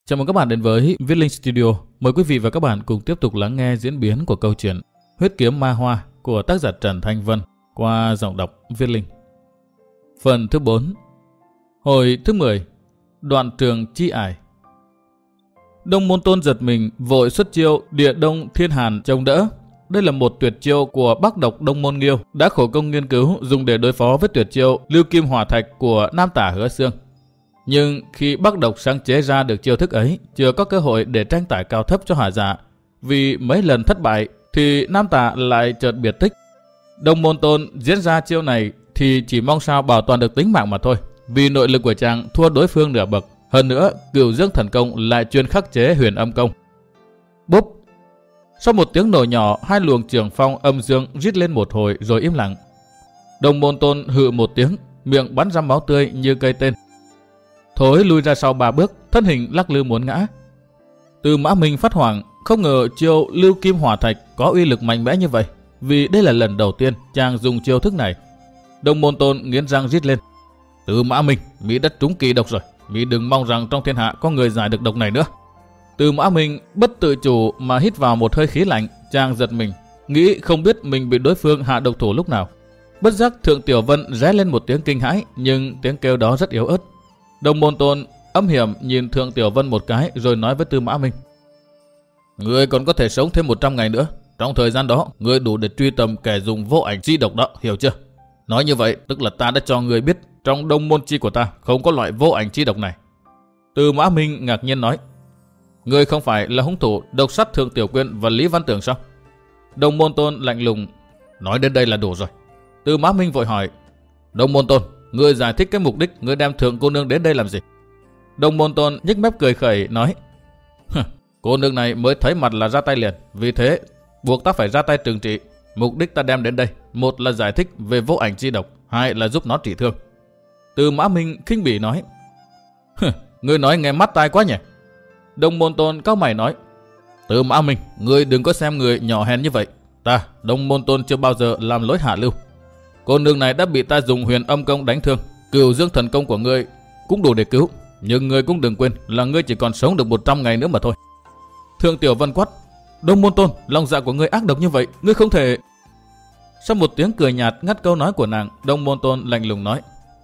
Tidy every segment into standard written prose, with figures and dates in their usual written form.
Chào mừng các bạn đến với Viết Linh Studio. Mời quý vị và các bạn cùng tiếp tục lắng nghe diễn biến của câu chuyện Huyết Kiếm Ma Hoa của tác giả Trần Thanh Vân qua giọng đọc Viết Linh. Phần thứ 4. Hồi thứ 10. Đoạn trường chi ải. Đông Môn Tôn giật mình vội xuất chiêu Địa Đông Thiên Hàn chống đỡ. Đây là một tuyệt chiêu của Bắc Độc Đông Môn Nghiêu đã khổ công nghiên cứu dùng để đối phó với tuyệt chiêu Lưu Kim Hỏa Thạch của Nam Tả Hứa Xương. Nhưng khi Bắc Độc sáng chế ra được chiêu thức ấy, chưa có cơ hội để tranh tải cao thấp cho Hà Dạ. Vì mấy lần thất bại thì Nam Tả lại chợt biệt tích. Đông Môn Tôn diễn ra chiêu này thì chỉ mong sao bảo toàn được tính mạng mà thôi. Vì nội lực của chàng thua đối phương nửa bậc. Hơn nữa, Cửu Dương Thần Công lại chuyên khắc chế Huyền Âm Công. Bốp! Sau một tiếng nổ nhỏ, hai luồng trường phong âm dương rít lên một hồi rồi im lặng. Đông Môn Tôn hự một tiếng, miệng bắn ra máu tươi như cây tên. Thối lui ra sau 3 bước, thân hình lắc lư muốn ngã. Từ Mã Minh phát hoảng, không ngờ chiêu Lưu Kim Hỏa Thạch có uy lực mạnh mẽ như vậy. Vì đây là lần đầu tiên chàng dùng chiêu thức này. Đông Môn Tôn nghiến răng rít lên. Từ Mã Minh, Mỹ đã trúng kỳ độc rồi. Mỹ đừng mong rằng trong thiên hạ có người giải được độc này nữa. Từ Mã Minh bất tự chủ mà hít vào một hơi khí lạnh, chàng giật mình, nghĩ không biết mình bị đối phương hạ độc thủ lúc nào. Bất giác Thượng Tiểu Vân ré lên một tiếng kinh hãi, nhưng tiếng kêu đó rất yếu ớt. Đông Môn Tôn âm hiểm nhìn Thượng Tiểu Vân một cái rồi nói với Tư Mã Minh. Ngươi còn có thể sống thêm 100 ngày nữa. Trong thời gian đó, ngươi đủ để truy tầm kẻ dùng vô ảnh chi độc đó, hiểu chưa? Nói như vậy, tức là ta đã cho ngươi biết trong Đông Môn chi của ta không có loại vô ảnh chi độc này. Tư Mã Minh ngạc nhiên nói. Ngươi không phải là hung thủ độc sát Thượng Tiểu Quyên và Lý Văn Tưởng sao? Đông Môn Tôn lạnh lùng. Nói đến đây là đủ rồi. Tư Mã Minh vội hỏi. Đông Môn Tôn, ngươi giải thích cái mục đích ngươi đem Thượng cô nương đến đây làm gì? Đông Môn Tôn nhếch mép cười khẩy nói. Cô nương này mới thấy mặt là ra tay liền, vì thế buộc ta phải ra tay trừng trị. Mục đích ta đem đến đây, một là giải thích về vô ảnh chi độc, hai là giúp nó trị thương. Tư Mã Minh khinh bỉ nói. Ngươi nói nghe mắt tai quá nhỉ? Đông Môn Tôn cau mày nói. Tư Mã Minh, ngươi đừng có xem người nhỏ hèn như vậy. Ta, Đông Môn Tôn chưa bao giờ làm lối hạ lưu. Cô nương này đã bị ta dùng Huyền Âm Công đánh thương, Cửu Dương Thần Công của ngươi cũng đủ để cứu. Nhưng ngươi cũng đừng quên là ngươi chỉ còn sống được 100 ngày nữa mà thôi. Thượng Tiểu Vân quát. Đông Môn Tôn, lòng dạ của ngươi ác độc như vậy, ngươi không thể... Sau một tiếng cười nhạt ngắt câu nói của nàng, Đông Môn Tôn lạnh lùng nói.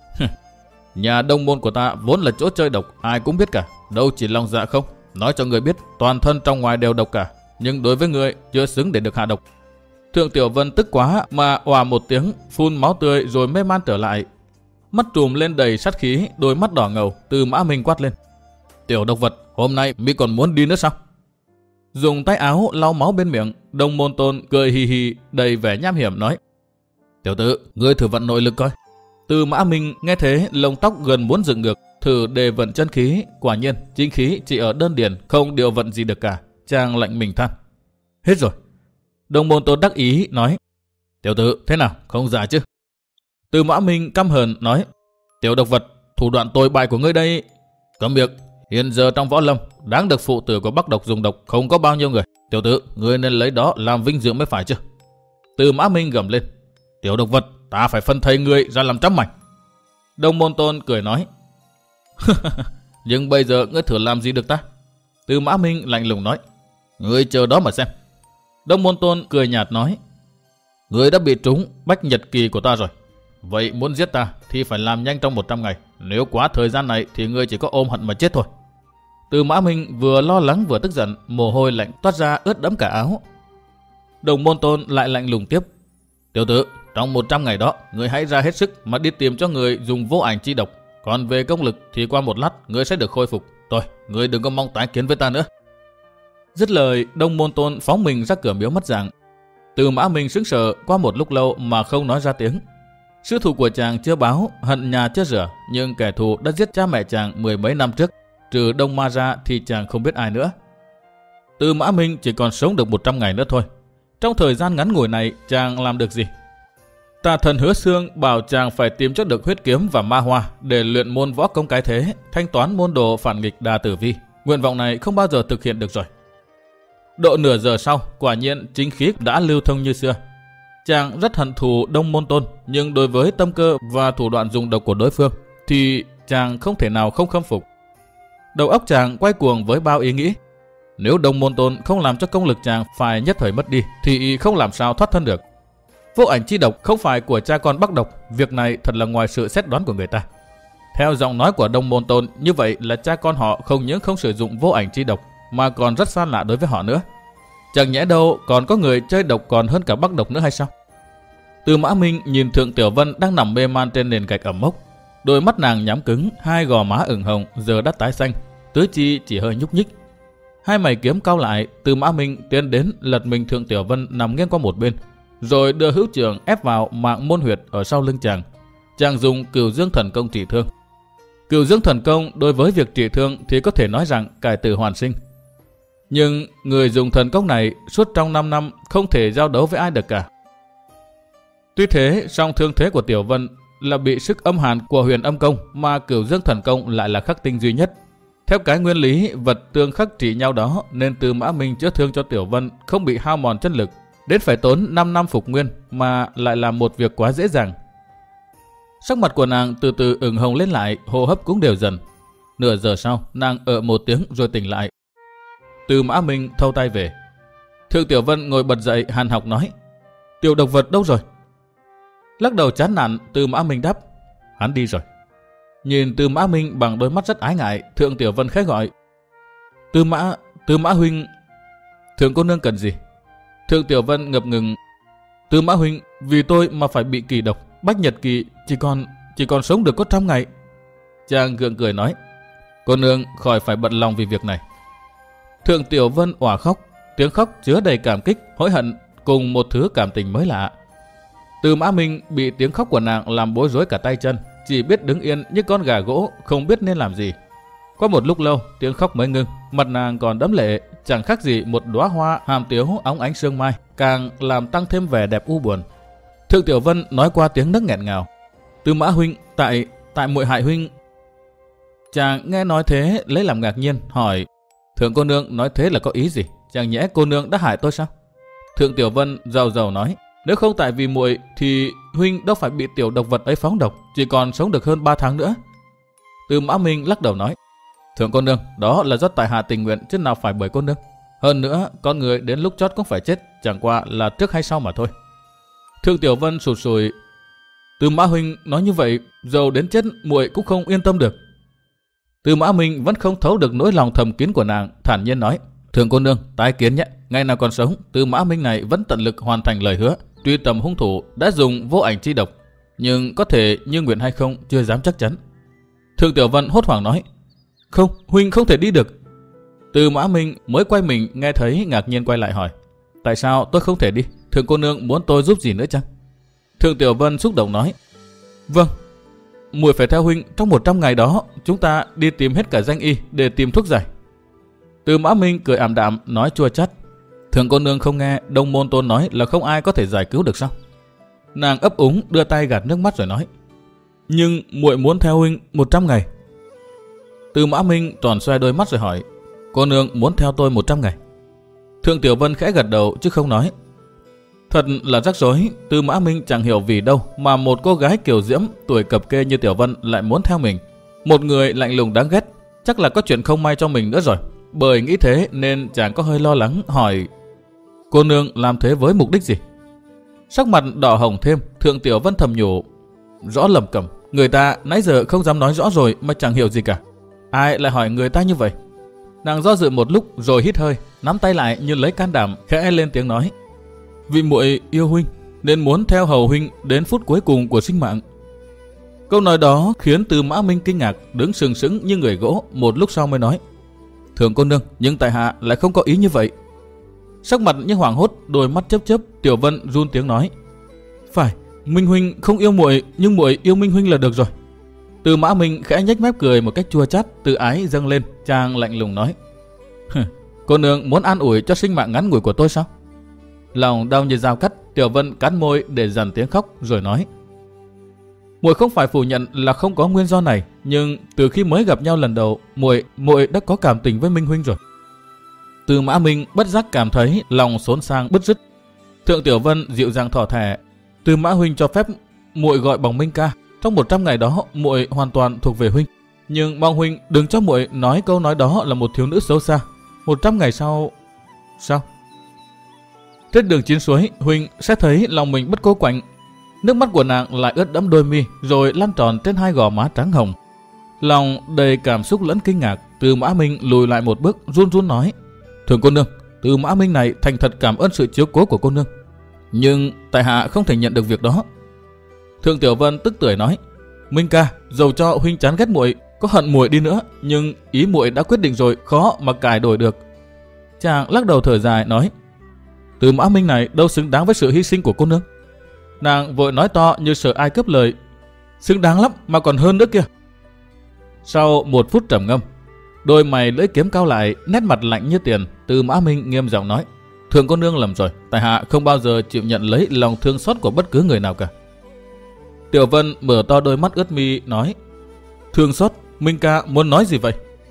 Nhà Đông Môn của ta vốn là chỗ chơi độc, ai cũng biết cả, đâu chỉ lòng dạ không. Nói cho ngươi biết, toàn thân trong ngoài đều độc cả, nhưng đối với ngươi chưa xứng để được hạ độc. Thượng Tiểu Vân tức quá mà òa một tiếng, phun máu tươi rồi mê man trở lại. Mắt trùm lên đầy sát khí, đôi mắt đỏ ngầu. Từ Mã Minh quát lên. Tiểu độc vật, hôm nay mi còn muốn đi nữa sao? Dùng tay áo lau máu bên miệng, Đông Môn Tôn cười hì hì đầy vẻ nham hiểm nói. Tiểu tử, ngươi thử vận nội lực coi. Từ Mã Minh nghe thế lông tóc gần muốn dựng ngược, thử đề vận chân khí, quả nhiên chính khí chỉ ở đơn điền, không điều vận gì được cả. Chàng lạnh mình than. Hết rồi. Đông Môn Tôn đắc ý nói. Tiểu tử, thế nào, không giả chứ? Từ Mã Minh căm hờn nói. Tiểu độc vật, thủ đoạn tồi bại của ngươi đây. Cấm miệng, hiện giờ trong võ lâm, đáng được phụ tử của Bắc Độc dùng độc không có bao nhiêu người. Tiểu tử, ngươi nên lấy đó làm vinh dự mới phải chứ? Từ Mã Minh gầm lên. Tiểu độc vật, ta phải phân thây ngươi ra làm trăm mảnh. Đông Môn Tôn cười nói. Nhưng bây giờ ngươi thử làm gì được ta? Từ Mã Minh lạnh lùng nói. Ngươi chờ đó mà xem. Đông Môn Tôn cười nhạt nói. Ngươi đã bị trúng bách nhật kỳ của ta rồi. Vậy muốn giết ta thì phải làm nhanh trong 100 ngày. Nếu quá thời gian này thì ngươi chỉ có ôm hận mà chết thôi. Từ Mã Minh vừa lo lắng vừa tức giận, mồ hôi lạnh toát ra ướt đẫm cả áo. Đông Môn Tôn lại lạnh lùng tiếp. Tiểu tử, trong 100 ngày đó, ngươi hãy ra hết sức mà đi tìm cho người dùng vô ảnh chi độc. Còn về công lực thì qua một lát ngươi sẽ được khôi phục. Thôi, ngươi đừng có mong tái kiến với ta nữa. Dứt lời, Đông Môn Tôn phóng mình ra cửa miếu mất dạng. Từ Mã Minh sững sờ qua một lúc lâu mà không nói ra tiếng. Sư thù của chàng chưa báo, hận nhà chưa rửa, nhưng kẻ thù đã giết cha mẹ chàng 10 mấy năm trước, trừ Đông Ma ra thì chàng không biết ai nữa. Từ Mã Minh chỉ còn sống được 100 ngày nữa thôi. Trong thời gian ngắn ngủi này, chàng làm được gì? Tà thần Hứa Xương bảo chàng phải tìm cho được huyết kiếm và ma hoa để luyện môn võ công cái thế, thanh toán môn đồ phản nghịch Đà Tử Vi. Nguyện vọng này không bao giờ thực hiện được rồi. Độ nửa giờ sau, quả nhiên chính khí đã lưu thông như xưa. Chàng rất hận thù Đông Môn Tôn, nhưng đối với tâm cơ và thủ đoạn dùng độc của đối phương thì chàng không thể nào không khâm phục. Đầu óc chàng quay cuồng với bao ý nghĩ. Nếu Đông Môn Tôn không làm cho công lực chàng phải nhất thời mất đi thì không làm sao thoát thân được. Vô ảnh chi độc không phải của cha con Bắc Độc, việc này thật là ngoài sự xét đoán của người ta. Theo giọng nói của Đông Môn Tôn, như vậy là cha con họ không những không sử dụng vô ảnh chi độc mà còn rất xa lạ đối với họ nữa. Chẳng nhẽ đâu còn có người chơi độc còn hơn cả Bắc Độc nữa hay sao? Tư Mã Minh nhìn Thượng Tiểu Vân đang nằm mê man trên nền gạch ẩm mốc. Đôi mắt nàng nhắm cứng, hai gò má ửng hồng giờ đã tái xanh, tứ chi chỉ hơi nhúc nhích. Hai mày kiếm cau lại, Tư Mã Minh tiến đến lật mình Thượng Tiểu Vân nằm nghiêng qua một bên, rồi đưa hữu trường ép vào mạng môn huyệt ở sau lưng chàng. Chàng dùng Cửu Dương Thần Công trị thương. Cửu Dương Thần Công đối với việc trị thương thì có thể nói rằng cải tử hoàn sinh. Nhưng người dùng thần công này suốt trong 5 năm không thể giao đấu với ai được cả. Tuy thế, song thương thế của Tiểu Vân là bị sức âm hàn của Huyền Âm Công, mà Cửu Dương Thần Công lại là khắc tinh duy nhất. Theo cái nguyên lý vật tương khắc trị nhau đó, nên Tư Mã Minh chữa thương cho Tiểu Vân không bị hao mòn chân lực, đến phải tốn 5 năm phục nguyên mà lại là một việc quá dễ dàng. Sắc mặt của nàng từ từ ửng hồng lên lại, hô hấp cũng đều dần. Nửa giờ sau, nàng một tiếng rồi tỉnh lại. Tư Mã Minh thâu tay về. Thượng Tiểu Vân ngồi bật dậy hàn học nói: Tiểu độc vật đâu rồi? Lắc đầu chán nản, Tư Mã Minh đáp: Hắn đi rồi. Nhìn Tư Mã Minh bằng đôi mắt rất ái ngại, Thượng Tiểu Vân khẽ gọi: Tư Mã huynh. Thượng cô nương cần gì? Thượng Tiểu Vân ngập ngừng: Tư Mã huynh, vì tôi mà phải bị kỳ độc, Bách Nhật Kỳ chỉ còn sống được có 100 ngày. Chàng gượng cười nói: Cô nương khỏi phải bận lòng vì việc này. Thượng Tiểu Vân òa khóc, tiếng khóc chứa đầy cảm kích, hối hận cùng một thứ cảm tình mới lạ. Tư Mã Minh bị tiếng khóc của nàng làm bối rối cả tay chân, chỉ biết đứng yên như con gà gỗ, không biết nên làm gì. Qua một lúc lâu, tiếng khóc mới ngưng, mặt nàng còn đẫm lệ, chẳng khác gì một đóa hoa hàm tiếu óng ánh sương mai, càng làm tăng thêm vẻ đẹp u buồn. Thượng Tiểu Vân nói qua tiếng nấc nghẹn ngào: Tư Mã huynh, tại muội hại huynh. Chàng nghe nói thế lấy làm ngạc nhiên, hỏi: Thượng cô nương nói thế là có ý gì? Chẳng nhẽ cô nương đã hại tôi sao? Thượng Tiểu Vân rầu rầu nói: Nếu không tại vì muội thì huynh đâu phải bị tiểu độc vật ấy phóng độc, chỉ còn sống được hơn 3 tháng nữa. Tư Mã Minh lắc đầu nói: Thượng cô nương, đó là do tại hạ tình nguyện chứ nào phải bởi cô nương. Hơn nữa, con người đến lúc chót cũng phải chết, chẳng qua là trước hay sau mà thôi. Thượng Tiểu Vân sụt sùi: Tư Mã huynh nói như vậy, dầu đến chết muội cũng không yên tâm được. Tư Mã Minh vẫn không thấu được nỗi lòng thầm kín của nàng, thản nhiên nói: Thượng cô nương, tái kiến nhé. Ngày nào còn sống, Tư Mã Minh này vẫn tận lực hoàn thành lời hứa. Tuy tầm hung thủ đã dùng vô ảnh chi độc, nhưng có thể như nguyện hay không chưa dám chắc chắn. Thượng Tiểu Vân hốt hoảng nói: Không, huynh không thể đi được. Tư Mã Minh mới quay mình nghe thấy, ngạc nhiên quay lại hỏi: Tại sao tôi không thể đi? Thượng cô nương muốn tôi giúp gì nữa chăng? Thượng Tiểu Vân xúc động nói: Vâng, muội phải theo huynh. Trong 100 ngày đó, chúng ta đi tìm hết cả danh y để tìm thuốc giải. Tư Mã Minh cười ảm đạm nói chua chát: Thượng cô nương không nghe Đông Môn Tôn nói là không ai có thể giải cứu được sao? Nàng ấp úng đưa tay gạt nước mắt rồi nói: Nhưng muội muốn theo huynh 100 ngày. Tư Mã Minh tròn xoe đôi mắt rồi hỏi: Cô nương muốn theo tôi 100 ngày? Thượng Tiểu Vân khẽ gật đầu chứ không nói. Thật là rắc rối, Tư Mã Minh chẳng hiểu vì đâu mà một cô gái kiều diễm tuổi cập kê như Tiểu Vân lại muốn theo mình. Một người lạnh lùng đáng ghét, chắc là có chuyện không may cho mình nữa rồi. Bởi nghĩ thế nên chàng có hơi lo lắng hỏi: Cô nương làm thế với mục đích gì? Sắc mặt đỏ hồng thêm, Thượng Tiểu Vân thầm nhủ: Rõ lầm cẩm, người ta nãy giờ không dám nói rõ rồi mà chẳng hiểu gì cả. Ai lại hỏi người ta như vậy? Nàng do dự một lúc rồi hít hơi, nắm tay lại như lấy can đảm, khẽ lên tiếng nói: Vì muội yêu huynh nên muốn theo hầu huynh đến phút cuối cùng của sinh mạng. Câu nói đó khiến Tư Mã Minh kinh ngạc, đứng sừng sững như người gỗ, một lúc sau mới nói: Thượng cô nương, nhưng tại hạ lại không có ý như vậy. Sắc mặt như hoảng hốt, đôi mắt chớp chớp, Tiểu Vân run tiếng nói: Phải, Minh huynh không yêu muội, nhưng muội yêu Minh huynh là được rồi. Tư Mã Minh khẽ nhếch mép cười một cách chua chát, tự ái dâng lên, chàng lạnh lùng nói: Cô nương muốn an ủi cho sinh mạng ngắn ngủi của tôi sao? Lòng đau như dao cắt, Tiểu Vân cắn môi để dằn tiếng khóc rồi nói: Muội không phải phủ nhận là không có nguyên do này, nhưng từ khi mới gặp nhau lần đầu, muội đã có cảm tình với Minh huynh rồi. Tư Mã Minh bất giác cảm thấy lòng xốn sang bứt rứt. Thượng Tiểu Vân dịu dàng thỏ thẻ: Tư Mã huynh cho phép muội gọi bằng Minh ca. Trong 100 ngày đó, muội hoàn toàn thuộc về huynh. Nhưng mong huynh đừng cho muội nói câu nói đó là một thiếu nữ xấu xa. 100 ngày sau... Sao? Trên đường chín suối, huynh sẽ thấy lòng mình bất cô quạnh. Nước mắt của nàng lại ướt đẫm đôi mi, rồi lăn tròn trên hai gò má trắng hồng. Lòng đầy cảm xúc lẫn kinh ngạc, Tư Mã Minh lùi lại một bước, run run nói: Thưa cô nương, Tư Mã Minh này thành thật cảm ơn sự chiếu cố của cô nương, nhưng tại hạ không thể nhận được việc đó. Thượng Tiểu Vân tức tưởi nói: Minh ca, dầu cho huynh chán ghét muội, có hận muội đi nữa, nhưng ý muội đã quyết định rồi, khó mà cải đổi được. Chàng lắc đầu thở dài nói: Tư Mã Minh này đâu xứng đáng với sự hy sinh của cô nương. Nàng vội nói to như sợ ai cướp lời: Xứng đáng lắm mà còn hơn nữa kìa. Sau một phút trầm ngâm, đôi mày lưỡi kiếm cao lại, nét mặt lạnh như tiền, Tư Mã Minh nghiêm giọng nói: Thượng cô nương lầm rồi, tại hạ không bao giờ chịu nhận lấy lòng thương xót của bất cứ người nào cả. Tiểu Vân mở to đôi mắt ướt mi nói: Thương xót? Minh ca muốn nói gì vậy?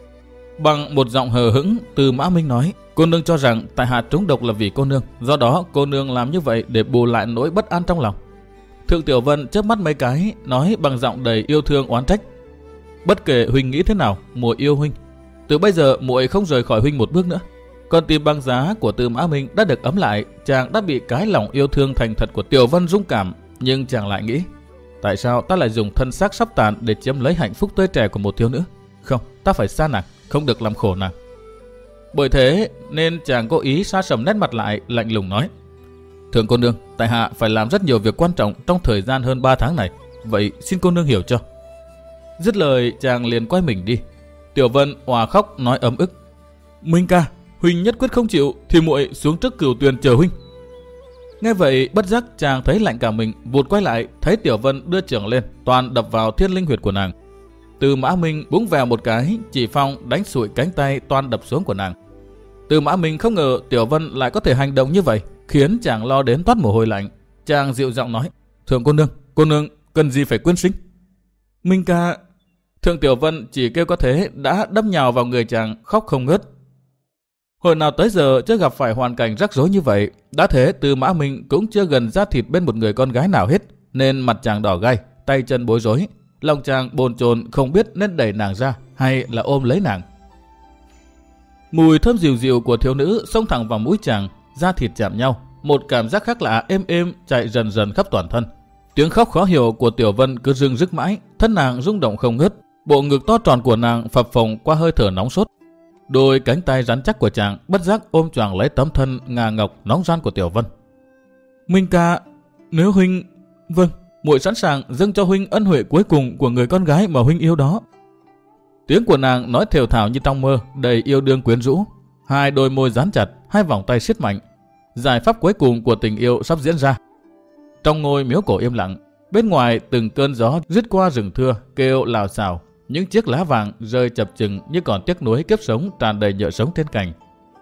Bằng một giọng hờ hững, Tư Mã Minh nói: Cô nương cho rằng tại hạ trúng độc là vì cô nương, do đó cô nương làm như vậy để bù lại nỗi bất an trong lòng. Thượng Tiểu Vân chớp mắt mấy cái, nói bằng giọng đầy yêu thương oán trách: Bất kể huynh nghĩ thế nào, muội yêu huynh. Từ bây giờ muội không rời khỏi huynh một bước nữa. Con tim băng giá của Tư Mã Minh đã được ấm lại, chàng đã bị cái lòng yêu thương thành thật của Tiểu Vân rung cảm, nhưng chàng lại nghĩ: Tại sao ta lại dùng thân xác sắp tàn để chiếm lấy hạnh phúc tươi trẻ của một thiếu nữ? Không, ta phải xa nàng, không được làm khổ nàng. Bởi thế nên chàng cố ý sa sầm nét mặt lại, lạnh lùng nói: Thượng cô nương, tại hạ phải làm rất nhiều việc quan trọng trong thời gian hơn 3 tháng này, vậy xin cô nương hiểu cho. Dứt lời chàng liền quay mình đi. Tiểu Vân òa khóc nói ấm ức: Minh ca, huynh nhất quyết không chịu thì muội xuống trước Cửu Tuyền chờ huynh. Nghe vậy bất giác chàng thấy lạnh cả mình, vụt quay lại thấy Tiểu Vân đưa chưởng lên, toàn đập vào thiên linh huyệt của nàng. Tư Mã Minh búng vèo một cái, chỉ phong đánh sụi cánh tay toàn đập xuống của nàng. Tư Mã Minh không ngờ Tiểu Vân lại có thể hành động như vậy, khiến chàng lo đến toát mồ hôi lạnh. Chàng dịu giọng nói: Thượng cô nương cần gì phải quyến sinh? Minh ca... Thượng Tiểu Vân chỉ kêu có thế đã đâm nhào vào người chàng, khóc không ngớt. Hồi nào tới giờ chưa gặp phải hoàn cảnh rắc rối như vậy, đã thế Tư Mã Minh cũng chưa gần ra thịt bên một người con gái nào hết, nên mặt chàng đỏ gay, tay chân bối rối, lòng chàng bồn chồn không biết nên đẩy nàng ra hay là ôm lấy nàng. Mùi thơm dịu dịu của thiếu nữ xông thẳng vào mũi chàng, da thịt chạm nhau, một cảm giác khác lạ êm êm chạy dần dần khắp toàn thân. Tiếng khóc khó hiểu của Tiểu Vân cứ rưng rức mãi, thân nàng rung động không ngớt, bộ ngực to tròn của nàng phập phồng qua hơi thở nóng sốt. Đôi cánh tay rắn chắc của chàng bất giác ôm choàng lấy tấm thân ngà ngọc nóng ran của Tiểu Vân. Minh ca, nếu huynh... Vâng, muội sẵn sàng dâng cho huynh ân huệ cuối cùng của người con gái mà huynh yêu đó. Tiếng của nàng nói thều thào như trong mơ, đầy yêu đương quyến rũ. Hai đôi môi dán chặt, hai vòng tay siết mạnh. Giải pháp cuối cùng của tình yêu sắp diễn ra. Trong ngôi miếu cổ im lặng, bên ngoài từng cơn gió rít qua rừng thưa kêu lào xào, những chiếc lá vàng rơi chập chừng như còn tiếc nuối kiếp sống tràn đầy nhựa sống trên cành.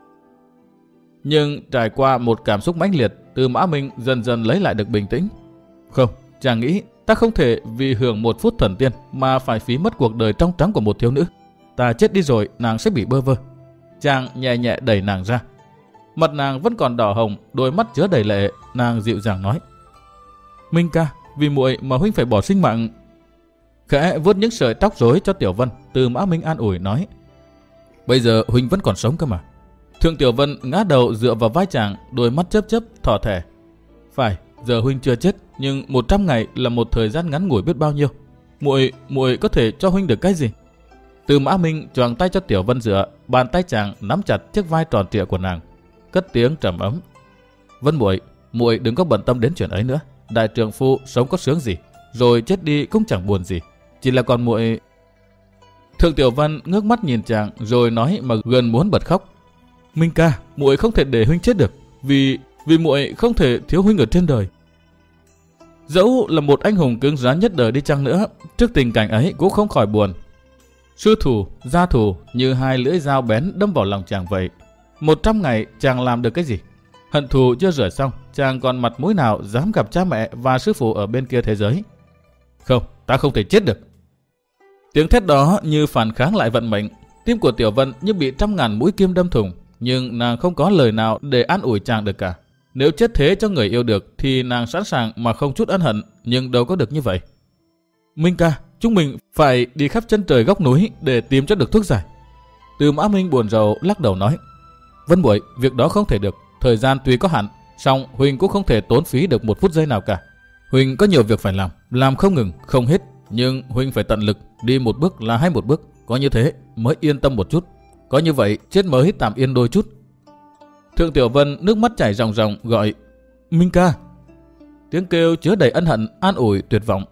Nhưng trải qua một cảm xúc mãnh liệt, Tư Mã Minh dần dần lấy lại được bình tĩnh. Không, chàng nghĩ ta không thể vì hưởng một phút thần tiên mà phải phí mất cuộc đời trong trắng của một thiếu nữ. Ta chết đi rồi nàng sẽ bị bơ vơ. Chàng nhẹ nhẹ đẩy nàng ra. Mặt nàng vẫn còn đỏ hồng, đôi mắt chứa đầy lệ, nàng dịu dàng nói: Minh ca, vì muội mà huynh phải bỏ sinh mạng. Khẽ vuốt những sợi tóc rối cho Tiểu Vân, Tư Mã Minh an ủi nói: Bây giờ huynh vẫn còn sống cơ mà. Thượng Tiểu Vân ngã đầu dựa vào vai chàng, đôi mắt chớp chớp thỏ thẻ. Phải, giờ huynh chưa chết, nhưng 100 ngày là một thời gian ngắn ngủi biết bao nhiêu. Muội có thể cho huynh được cái gì? Tư Mã Minh choàng tay cho Tiểu Vân dựa, bàn tay chàng nắm chặt chiếc vai tròn trịa của nàng, cất tiếng trầm ấm: Vân muội đừng có bận tâm đến chuyện ấy nữa. Đại trượng phu sống có sướng gì, rồi chết đi cũng chẳng buồn gì, chỉ là còn muội. Thượng Tiểu Vân ngước mắt nhìn chàng rồi nói mà gần muốn bật khóc: Minh ca, muội không thể để huynh chết được, vì muội không thể thiếu huynh ở trên đời. Dẫu là một anh hùng cứng rắn nhất đời đi chăng nữa, trước tình cảnh ấy cũng không khỏi buồn. Sư thủ, gia thủ như hai lưỡi dao bén đâm vào lòng chàng vậy. 100 ngày chàng làm được cái gì? Hận thù chưa rửa xong, chàng còn mặt mũi nào dám gặp cha mẹ và sư phụ ở bên kia thế giới? Không, ta không thể chết được. Tiếng thét đó như phản kháng lại vận mệnh. Tim của Tiểu Vân như bị trăm ngàn mũi kim đâm thủng, nhưng nàng không có lời nào để an ủi chàng được cả. Nếu chết thế cho người yêu được thì nàng sẵn sàng mà không chút ân hận, nhưng đâu có được như vậy. Minh ca, chúng mình phải đi khắp chân trời góc núi để tìm cho được thuốc giải. Từ Mã Minh buồn rầu lắc đầu nói, Vân Bội, việc đó không thể được, thời gian tuy có hạn, song Huỳnh cũng không thể tốn phí được một phút giây nào cả. Huỳnh có nhiều việc phải làm không ngừng, không hết, nhưng Huỳnh phải tận lực, đi một bước là hay một bước, có như thế mới yên tâm một chút, có như vậy chết mới tạm yên đôi chút. Thượng Tiểu Vân nước mắt chảy ròng ròng gọi, Minh ca. Tiếng kêu chứa đầy ân hận, an ủi, tuyệt vọng.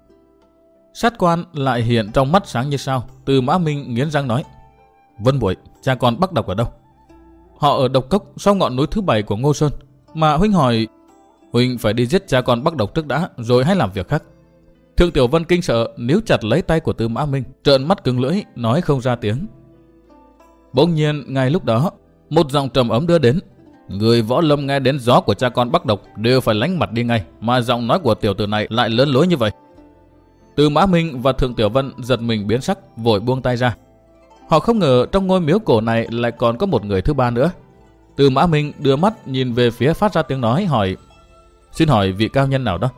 Sát quan lại hiện trong mắt sáng như sao. Từ Mã Minh nghiến răng nói, Vân Bội, cha con Bắc Độc ở đâu? Họ ở Độc Cốc sau ngọn núi thứ 7 của Ngô Sơn. Mà Huynh hỏi, Huynh phải đi giết cha con Bắc Độc trước đã, rồi hãy làm việc khác. Thượng Tiểu Vân kinh sợ, níu chặt lấy tay của Từ Mã Minh, trợn mắt cứng lưỡi, nói không ra tiếng. Bỗng nhiên ngay lúc đó, một giọng trầm ấm đưa đến. Người võ lâm nghe đến gió của cha con Bắc Độc đều phải lánh mặt đi ngay, mà giọng nói của tiểu tử này lại lớn lối như vậy. Từ Mã Minh và Thượng Tiểu Vân giật mình biến sắc, vội buông tay ra. Họ không ngờ trong ngôi miếu cổ này lại còn có một người thứ ba nữa. Từ Mã Minh đưa mắt nhìn về phía phát ra tiếng nói, hỏi, xin hỏi vị cao nhân nào đó?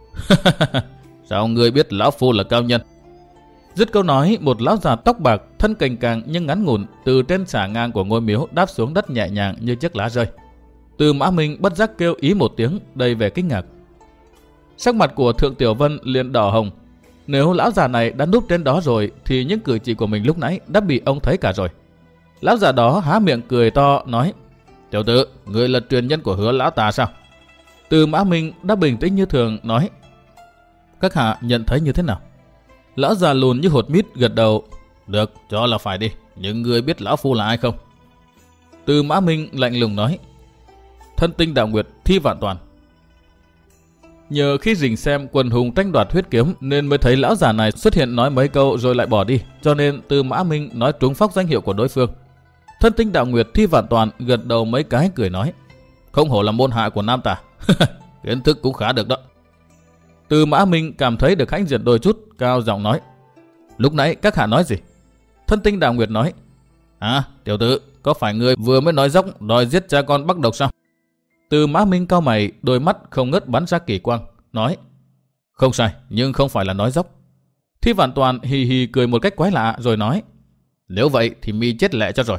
Sao người biết lão phu là cao nhân? Dứt câu nói, một lão già tóc bạc, thân cành càng nhưng ngắn ngủn, từ trên xà ngang của ngôi miếu đáp xuống đất nhẹ nhàng như chiếc lá rơi. Từ Mã Minh bất giác kêu ý một tiếng, đầy vẻ kinh ngạc. Sắc mặt của Thượng Tiểu Vân liền đỏ hồng. Nếu lão già này đã núp trên đó rồi, thì những cử chỉ của mình lúc nãy đã bị ông thấy cả rồi. Lão già đó há miệng cười to, nói, tiểu tử, người là truyền nhân của Hứa lão ta sao? Từ Mã Minh đã bình tĩnh như thường, nói, các hạ nhận thấy như thế nào? Lão già lùn như hột mít gật đầu, được, cho là phải đi, nhưng người biết lão phu là ai không? Từ Mã Minh lạnh lùng nói, thân tinh đạo nguyệt Thi Vạn Toàn. Nhờ khi rình xem quần hùng tranh đoạt huyết kiếm nên mới thấy lão già này xuất hiện nói mấy câu rồi lại bỏ đi, cho nên Từ Mã Minh nói trúng phóc danh hiệu của đối phương. Thân tinh đạo nguyệt Thi Vạn Toàn gật đầu mấy cái cười nói, không hổ là môn hạ của nam tả, kiến thức cũng khá được đó. Từ Mã Minh cảm thấy được hãnh diện đôi chút, cao giọng nói, lúc nãy các hạ nói gì? Thân tinh đạo nguyệt nói, tiểu tử, có phải người vừa mới nói dốc đòi giết cha con Bắc Độc sao? Từ Mã Minh cau mày, đôi mắt không ngớt bắn ra kỳ quang, nói, không sai, nhưng không phải là nói dốc. Thi Vạn Toàn hì hì cười một cách quái lạ rồi nói, nếu vậy thì mi chết lẹ cho rồi.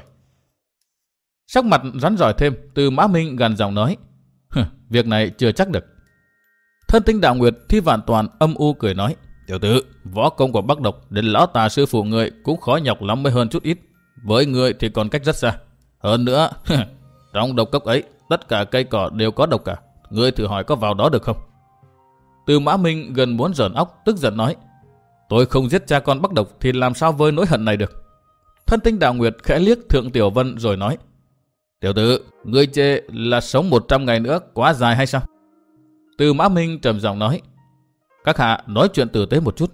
Sắc mặt rắn rỏi thêm, Từ Mã Minh gằn giọng nói, việc này chưa chắc được. Thân tinh đạo nguyệt Thi Vạn Toàn âm u cười nói, tiểu tử, võ công của Bắc Độc đến lão tà sư phụ người cũng khó nhọc lắm mới hơn chút ít, với người thì còn cách rất xa. Hơn nữa, trong độc cốc ấy, tất cả cây cỏ đều có độc cả, ngươi thử hỏi có vào đó được không? Từ Mã Minh gần muốn giỡn óc, tức giận nói, tôi không giết cha con Bắc Độc thì làm sao vơi nỗi hận này được? Thân tinh đạo nguyệt khẽ liếc Thượng Tiểu Vân rồi nói, tiểu tử, ngươi chê là sống 100 ngày nữa quá dài hay sao? Từ Mã Minh trầm giọng nói, các hạ nói chuyện tử tế một chút.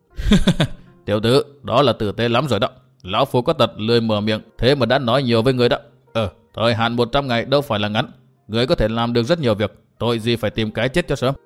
Tiểu tử, đó là tử tế lắm rồi đó. Lão phu có tật lười mở miệng, thế mà đã nói nhiều với người đó. Thời hạn 100 ngày đâu phải là ngắn. Người có thể làm được rất nhiều việc, tội gì phải tìm cái chết cho sớm.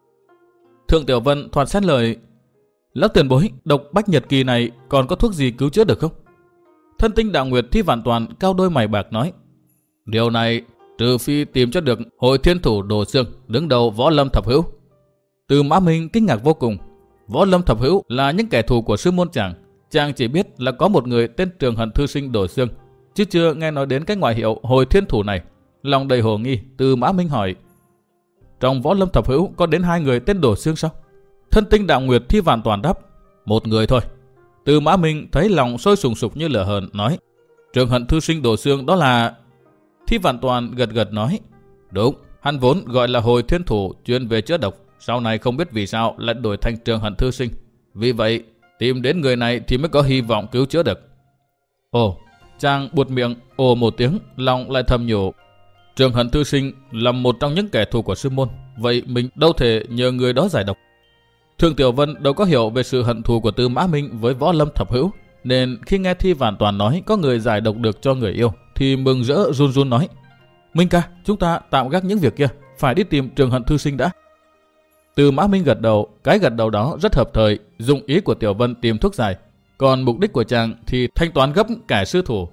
Thượng Tiểu Vân thoạt xét lời, lão tiền bối, độc bách nhật kỳ này còn có thuốc gì cứu chữa được không? Thân tinh đạo nguyệt Thi Vạn Toàn cao đôi mày bạc nói, điều này trừ phi tìm cho được Hội Thiên Thủ Đồ Xương đứng đầu Võ Lâm Thập Hữu. Từ Mã Minh kinh ngạc vô cùng. Võ Lâm Thập Hữu là những kẻ thù của sư môn chàng chỉ biết là có một người tên Trường Hận Thư Sinh Đồ Xương, chứ chưa nghe nói đến cái ngoại hiệu Hội Thiên Thủ này. Lòng đầy hồ nghi, Từ Mã Minh hỏi, trong Võ Lâm Thập Hữu có đến 2 người tên Đồ Xương sao? Thân tinh đạo nguyệt Thi Vạn Toàn đáp, 1 người thôi. Từ Mã Minh thấy lòng sôi sùng sục như lửa hờn, nói, Trường Hận Thư Sinh Đồ Xương đó là... Thi Vạn Toàn gật gật nói, đúng, hắn vốn gọi là Hồi Thiên Thủ, chuyên về chữa độc, sau này không biết vì sao lại đổi thành Trường Hận Thư Sinh. Vì vậy, tìm đến người này thì mới có hy vọng cứu chữa được. Ồ, chàng buột miệng, ồ một tiếng, lòng lại thầm nhủ, Trường Hận Thư Sinh là một trong những kẻ thù của sư môn, vậy mình đâu thể nhờ người đó giải độc. Thượng Tiểu Vân đâu có hiểu về sự hận thù của Từ Mã Minh với Võ Lâm Thập Hữu, nên khi nghe Thi Vạn Toàn nói có người giải độc được cho người yêu thì mừng rỡ run run nói, Minh ca, chúng ta tạm gác những việc kia, phải đi tìm Trường Hận Thư Sinh đã. Từ Mã Minh gật đầu, cái gật đầu đó rất hợp thời, dụng ý của Tiểu Vân tìm thuốc giải, còn mục đích của chàng thì thanh toán gấp kẻ sư thủ.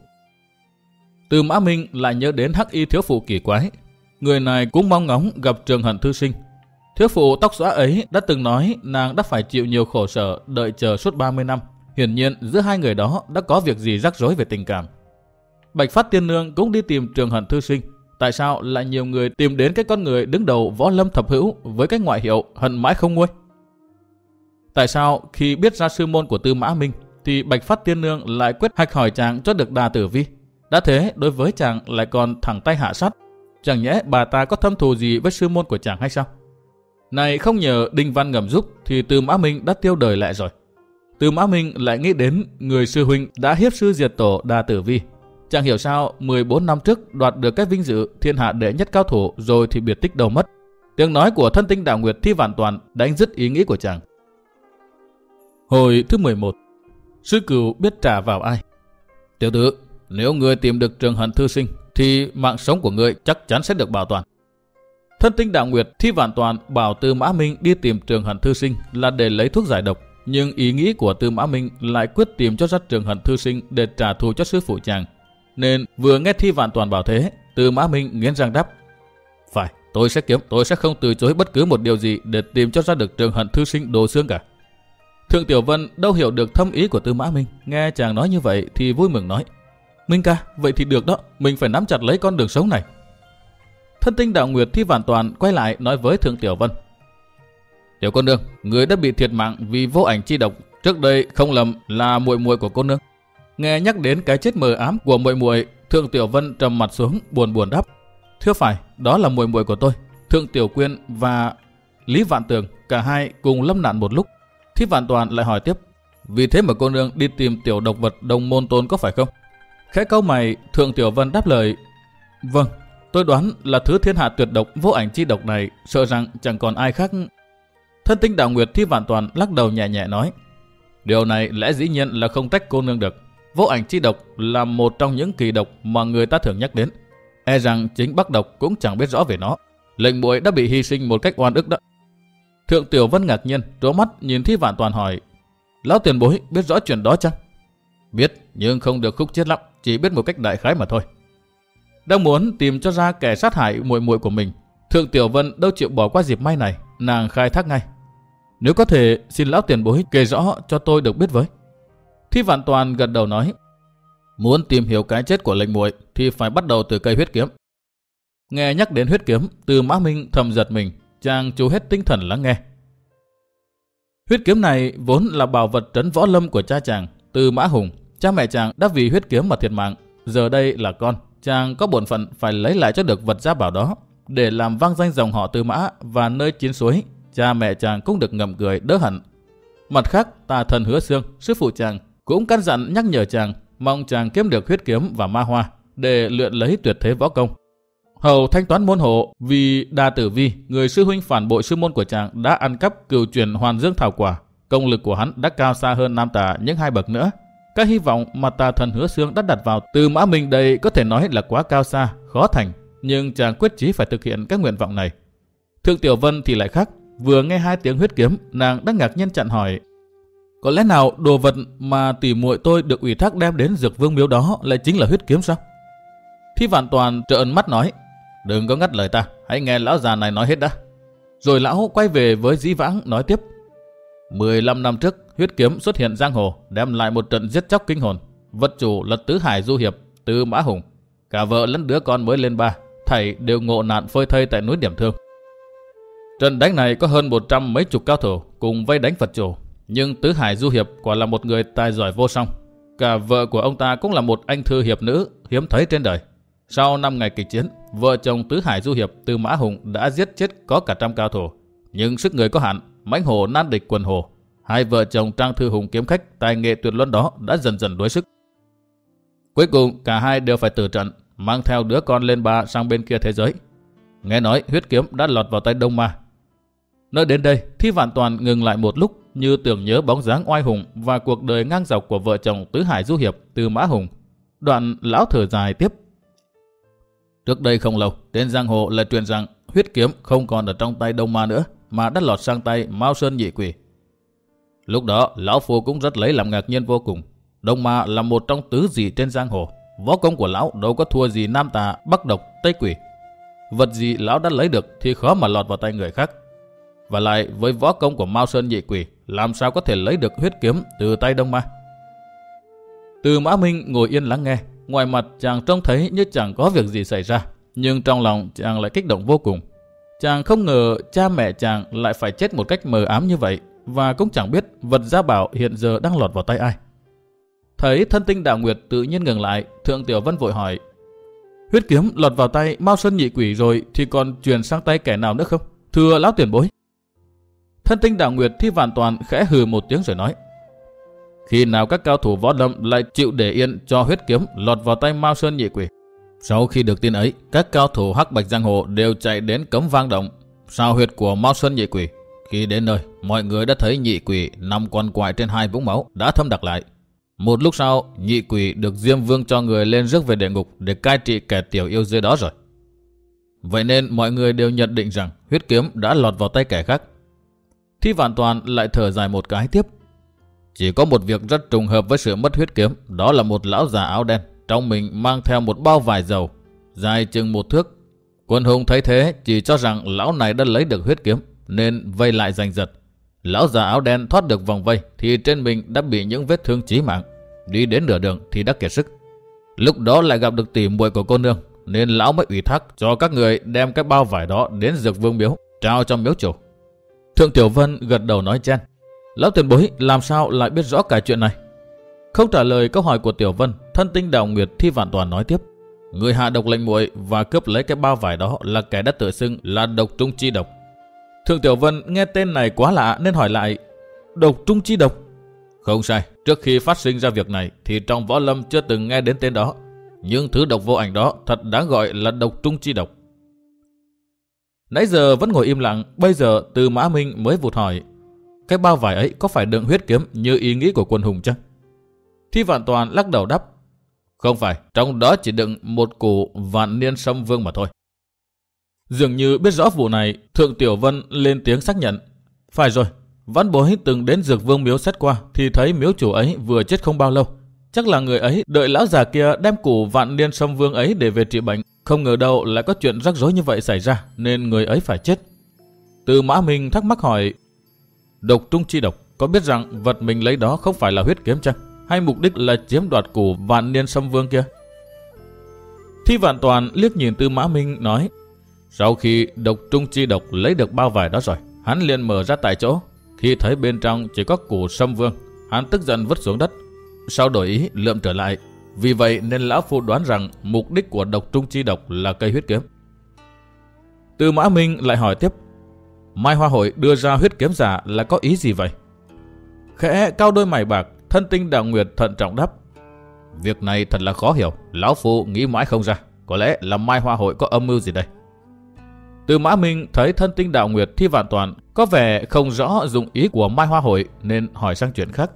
Từ Mã Minh lại nhớ đến Hắc Y thiếu phụ kỳ quái, người này cũng mong ngóng gặp Trường Hận Thư Sinh. Thiếu phụ tóc xõa ấy đã từng nói nàng đã phải chịu nhiều khổ sở đợi chờ suốt 30 năm. Hiển nhiên giữa hai người đó đã có việc gì rắc rối về tình cảm. Bạch Phát Tiên Nương cũng đi tìm Trường Hận thư sinh. Tại sao lại nhiều người tìm đến cái con người đứng đầu võ lâm thập hữu với cái ngoại hiệu hận mãi không nguôi? Tại sao khi biết ra sư môn của Tư Mã Minh thì Bạch Phát Tiên Nương lại quyết hạch hỏi chàng cho được Đà Tử Vi? Đã thế đối với chàng lại còn thẳng tay hạ sát. Chẳng nhẽ bà ta có thâm thù gì với sư môn của chàng hay sao? Này không nhờ Đinh Văn ngầm giúp thì Tư Mã Minh đã tiêu đời lại rồi. Tư Mã Minh lại nghĩ đến người sư huynh đã hiếp sư diệt tổ Đà Tử Vi. Chẳng hiểu sao 14 năm trước đoạt được cái vinh dự thiên hạ đệ nhất cao thủ rồi thì biệt tích đâu mất. Tiếng nói của thân tinh Đạo Nguyệt Thi Vạn Toàn đánh dứt ý nghĩ của chàng. Hồi thứ 11. Sư Cửu biết trả vào ai? Tiểu tử, nếu ngươi tìm được Trường Hận thư sinh thì mạng sống của ngươi chắc chắn sẽ được bảo toàn. Thân tinh Đạo Nguyệt Thi Vạn Toàn bảo Tư Mã Minh đi tìm Trường Hận thư sinh là để lấy thuốc giải độc, nhưng ý nghĩ của Tư Mã Minh lại quyết tìm cho ra Trường Hận thư sinh để trả thù cho sư phụ chàng. Nên vừa nghe Thi Vạn Toàn bảo thế, Tư Mã Minh nghiến răng đáp: phải, tôi sẽ kiếm, tôi sẽ không từ chối bất cứ một điều gì để tìm cho ra được Trường Hận thư sinh đồ xương cả. Thượng Tiểu Vân đâu hiểu được thâm ý của Tư Mã Minh, nghe chàng nói như vậy thì vui mừng nói: Minh ca, vậy thì được đó, mình phải nắm chặt lấy con đường sống này. Thân tinh Đạo Nguyệt Thi Vạn Toàn quay lại nói với Thượng Tiểu Vân: Tiểu cô nương, người đã bị thiệt mạng vì vô ảnh chi độc, trước đây không lầm là muội muội của cô nương. Nghe nhắc đến cái chết mờ ám của muội muội, Thượng Tiểu Vân trầm mặt xuống buồn buồn đáp: Thưa phải, đó là muội muội của tôi. Thượng Tiểu Quyên và Lý Vạn Tường cả hai cùng lâm nạn một lúc. Thi Vạn Toàn lại hỏi tiếp: Vì thế mà cô nương đi tìm tiểu độc vật Đồng Môn Tôn có phải không? Khẽ cau mày, Thượng Tiểu Vân đáp lời: Vâng, tôi đoán là thứ thiên hạ tuyệt độc vô ảnh chi độc này, sợ rằng chẳng còn ai khác. Thân tinh Đạo Nguyệt Thi Vạn Toàn lắc đầu nhẹ nhẹ nói: Điều này lẽ dĩ nhiên là không trách cô nương được. Vô ảnh chi độc là một trong những kỳ độc mà người ta thường nhắc đến. E rằng chính Bắc Độc cũng chẳng biết rõ về nó. Lệnh muội đã bị hy sinh một cách oan ức đó. Thượng Tiểu Vân ngạc nhiên, trố mắt nhìn Thi Vạn Toàn hỏi: Lão tiền bối biết rõ chuyện đó chăng? Biết, nhưng không được khúc chiết lắm, chỉ biết một cách đại khái mà thôi. Đang muốn tìm cho ra kẻ sát hại muội muội của mình, Thượng Tiểu Vân đâu chịu bỏ qua dịp may này, nàng khai thác ngay: Nếu có thể, xin lão tiền bối kể rõ cho tôi được biết với. Thi Vạn Toàn gật đầu nói: Muốn tìm hiểu cái chết của lệnh muội thì phải bắt đầu từ cây huyết kiếm. Nghe nhắc đến huyết kiếm, Tư Mã Minh thầm giật mình, chàng chú hết tinh thần lắng nghe. Huyết kiếm này vốn là bảo vật trấn võ lâm của cha chàng, Tư Mã Hùng. Cha mẹ chàng đã vì huyết kiếm mà thiệt mạng, giờ đây là con, chàng có bổn phận phải lấy lại cho được vật gia bảo đó, để làm vang danh dòng họ Tư Mã, và nơi chiến suối, cha mẹ chàng cũng được ngậm cười đỡ hận. Mặt khác, Tà Thần Hứa Xương, sư phụ chàng, cũng căn dặn nhắc nhở chàng, mong chàng kiếm được huyết kiếm và ma hoa để luyện lấy tuyệt thế võ công. Hầu thanh toán môn hộ vì Đà Tử Vi, người sư huynh phản bội sư môn của chàng, đã ăn cắp cửu truyền Hoàn Dương Thảo Quả. Công lực của hắn đã cao xa hơn Nam Tà những 2 bậc nữa. Các hy vọng mà Tà Thần Hứa Xương đã đặt vào Tư Mã Minh đây có thể nói là quá cao xa, khó thành, nhưng chàng quyết chí phải thực hiện các nguyện vọng này. Thượng Tiểu Vân thì lại khác, vừa nghe 2 tiếng huyết kiếm, nàng đã ngạc nhiên chặn hỏi: Có lẽ nào đồ vật mà tỷ muội tôi được ủy thác đem đến Dược Vương miếu đó lại chính là huyết kiếm sao? Thi Vạn Toàn trợn mắt nói: Đừng có ngắt lời ta, hãy nghe lão già này nói hết đã. Rồi lão quay về với Dĩ Vãng nói tiếp: 15 năm trước, huyết kiếm xuất hiện giang hồ, đem lại một trận giết chóc kinh hồn. Vật chủ là Tứ Hải Du Hiệp Tư Mã Hùng, cả vợ lẫn đứa con mới lên 3, thảy đều ngộ nạn phơi thây tại núi Điểm Thương. Trận đánh này có hơn 100 mấy chục cao thủ cùng vây đánh Phật chủ, nhưng Tứ Hải Du Hiệp quả là một người tài giỏi vô song. Cả vợ của ông ta cũng là một anh thư hiệp nữ hiếm thấy trên đời. Sau 5 ngày kịch chiến, vợ chồng Tứ Hải Du Hiệp Tư Mã Hùng đã giết chết có cả trăm cao thủ, nhưng sức người có hạn, mãnh hổ nan địch quần hổ. 2 vợ chồng Trang Thư Hùng kiếm khách tài nghệ tuyệt luân đó đã dần dần đuối sức. Cuối cùng cả hai đều phải tử trận, mang theo đứa con lên 3 sang bên kia thế giới. Nghe nói huyết kiếm đã lọt vào tay Đông Ma. Nói đến đây, Thi Vạn Toàn ngừng lại một lúc, như tưởng nhớ bóng dáng oai hùng và cuộc đời ngang dọc của vợ chồng Tứ Hải Du Hiệp Tư Mã Hùng. Đoạn lão thở dài tiếp: Trước đây không lâu, trên giang hồ lại truyền rằng huyết kiếm không còn ở trong tay Đông Ma nữa, mà đã lọt sang tay Mao Sơn Nhị Quỷ. Lúc đó, lão phu cũng rất lấy làm ngạc nhiên vô cùng. Đông Ma là một trong tứ dị trên giang hồ, võ công của lão đâu có thua gì Nam Tà, Bắc Độc, Tây Quỷ. Vật gì lão đã lấy được thì khó mà lọt vào tay người khác. Và lại với võ công của Mao Sơn Nhị Quỷ, làm sao có thể lấy được huyết kiếm từ tay Đông Ma? Từ Mã Minh ngồi yên lắng nghe, ngoài mặt chàng trông thấy như chẳng có việc gì xảy ra, nhưng trong lòng chàng lại kích động vô cùng. Chàng không ngờ cha mẹ chàng lại phải chết một cách mờ ám như vậy, và cũng chẳng biết vật gia bảo hiện giờ đang lọt vào tay ai. Thấy thân tinh Đạo Nguyệt tự nhiên ngừng lại, Thượng Tiểu Vân vội hỏi: huyết kiếm lọt vào tay Mao Sơn Nhị Quỷ rồi thì còn truyền sang tay kẻ nào nữa không, thưa lão tiền bối? Thân tinh Đạo Nguyệt Thi Vạn Toàn khẽ hừ một tiếng rồi nói: khi nào các cao thủ võ lâm lại chịu để yên cho huyết kiếm lọt vào tay Mao Sơn Nhị Quỷ? Sau khi được tin ấy, các cao thủ hắc bạch giang hồ đều chạy đến Cấm Vang Động, sao huyệt của Mao Sơn Nhị Quỷ. Khi đến nơi, mọi người đã thấy Nhị Quỷ nằm quằn quại trên hai vũng máu đã thâm đặc lại. Một lúc sau, Nhị Quỷ được Diêm Vương cho người lên rước về địa ngục để cai trị kẻ tiểu yêu dưới đó rồi. Vậy nên mọi người đều nhận định rằng huyết kiếm đã lọt vào tay kẻ khác. Thi Vạn Toàn lại thở dài một cái tiếp: chỉ có một việc rất trùng hợp với sự mất huyết kiếm, đó là một lão già áo đen, trong mình mang theo một bao vải dầu, dài chừng 1 thước. Quân hùng thấy thế chỉ cho rằng lão này đã lấy được huyết kiếm, nên vây lại giành giật. Lão già áo đen thoát được vòng vây thì trên mình đã bị những vết thương chí mạng, đi đến nửa đường thì đã kiệt sức. Lúc đó lại gặp được tỉ muội của cô nương, nên lão mới ủy thác cho các người đem cái bao vải đó đến Dược Vương miếu, trao cho miếu chủ. Thượng Tiểu Vân gật đầu nói chen: lão tiền bối làm sao lại biết rõ cả chuyện này? Không trả lời câu hỏi của Tiểu Vân, thân tinh Đạo Nguyệt Thi Vạn Toàn nói tiếp: người hạ độc lệnh muội và cướp lấy cái bao vải đó là kẻ đã tự xưng là Độc Trung Chi Độc. Thượng Tiểu Vân nghe tên này quá lạ nên hỏi lại: Độc Trung Chi Độc? Không sai, trước khi phát sinh ra việc này thì trong võ lâm chưa từng nghe đến tên đó. Nhưng thứ độc vô ảnh đó thật đáng gọi là Độc Trung Chi Độc. Nãy giờ vẫn ngồi im lặng, bây giờ Từ Mã Minh mới vụt hỏi: cái bao vải ấy có phải đựng huyết kiếm như ý nghĩ của Quân hùng chăng? Thi Vạn Toàn lắc đầu đáp: không phải, trong đó chỉ đựng một củ Vạn Niên Sâm Vương mà thôi. Dường như biết rõ vụ này, Thượng Tiểu Vân lên tiếng xác nhận: phải rồi, vãn bối từng đến Dược Vương miếu xét qua thì thấy miếu chủ ấy vừa chết không bao lâu. Chắc là người ấy đợi lão già kia đem củ Vạn Niên Sâm Vương ấy để về trị bệnh, không ngờ đâu lại có chuyện rắc rối như vậy xảy ra nên người ấy phải chết. Từ Mã Minh thắc mắc hỏi: Độc Trung Chi Độc có biết rằng vật mình lấy đó không phải là huyết kiếm chăng, hay mục đích là chiếm đoạt củ Vạn Niên Sâm Vương kia? Thi Vạn Toàn liếc nhìn Tư Mã Minh nói: sau khi Độc Trung Chi Độc lấy được bao vải đó rồi, hắn liền mở ra tại chỗ. Khi thấy bên trong chỉ có củ Sâm Vương, hắn tức giận vứt xuống đất, sau đổi ý lượm trở lại. Vì vậy nên lão phu đoán rằng mục đích của Độc Trung Chi Độc là cây huyết kiếm. Tư Mã Minh lại hỏi tiếp: Mai Hoa Hội đưa ra huyết kiếm giả là có ý gì vậy? Khẽ cao đôi mày bạc, thân tinh Đạo Nguyệt thận trọng đáp: việc này thật là khó hiểu, lão phu nghĩ mãi không ra. Có lẽ là Mai Hoa Hội có âm mưu gì đây? Tư Mã Minh thấy thân tinh Đạo Nguyệt Thi Vạn Toàn có vẻ không rõ dụng ý của Mai Hoa Hội nên hỏi sang chuyện khác.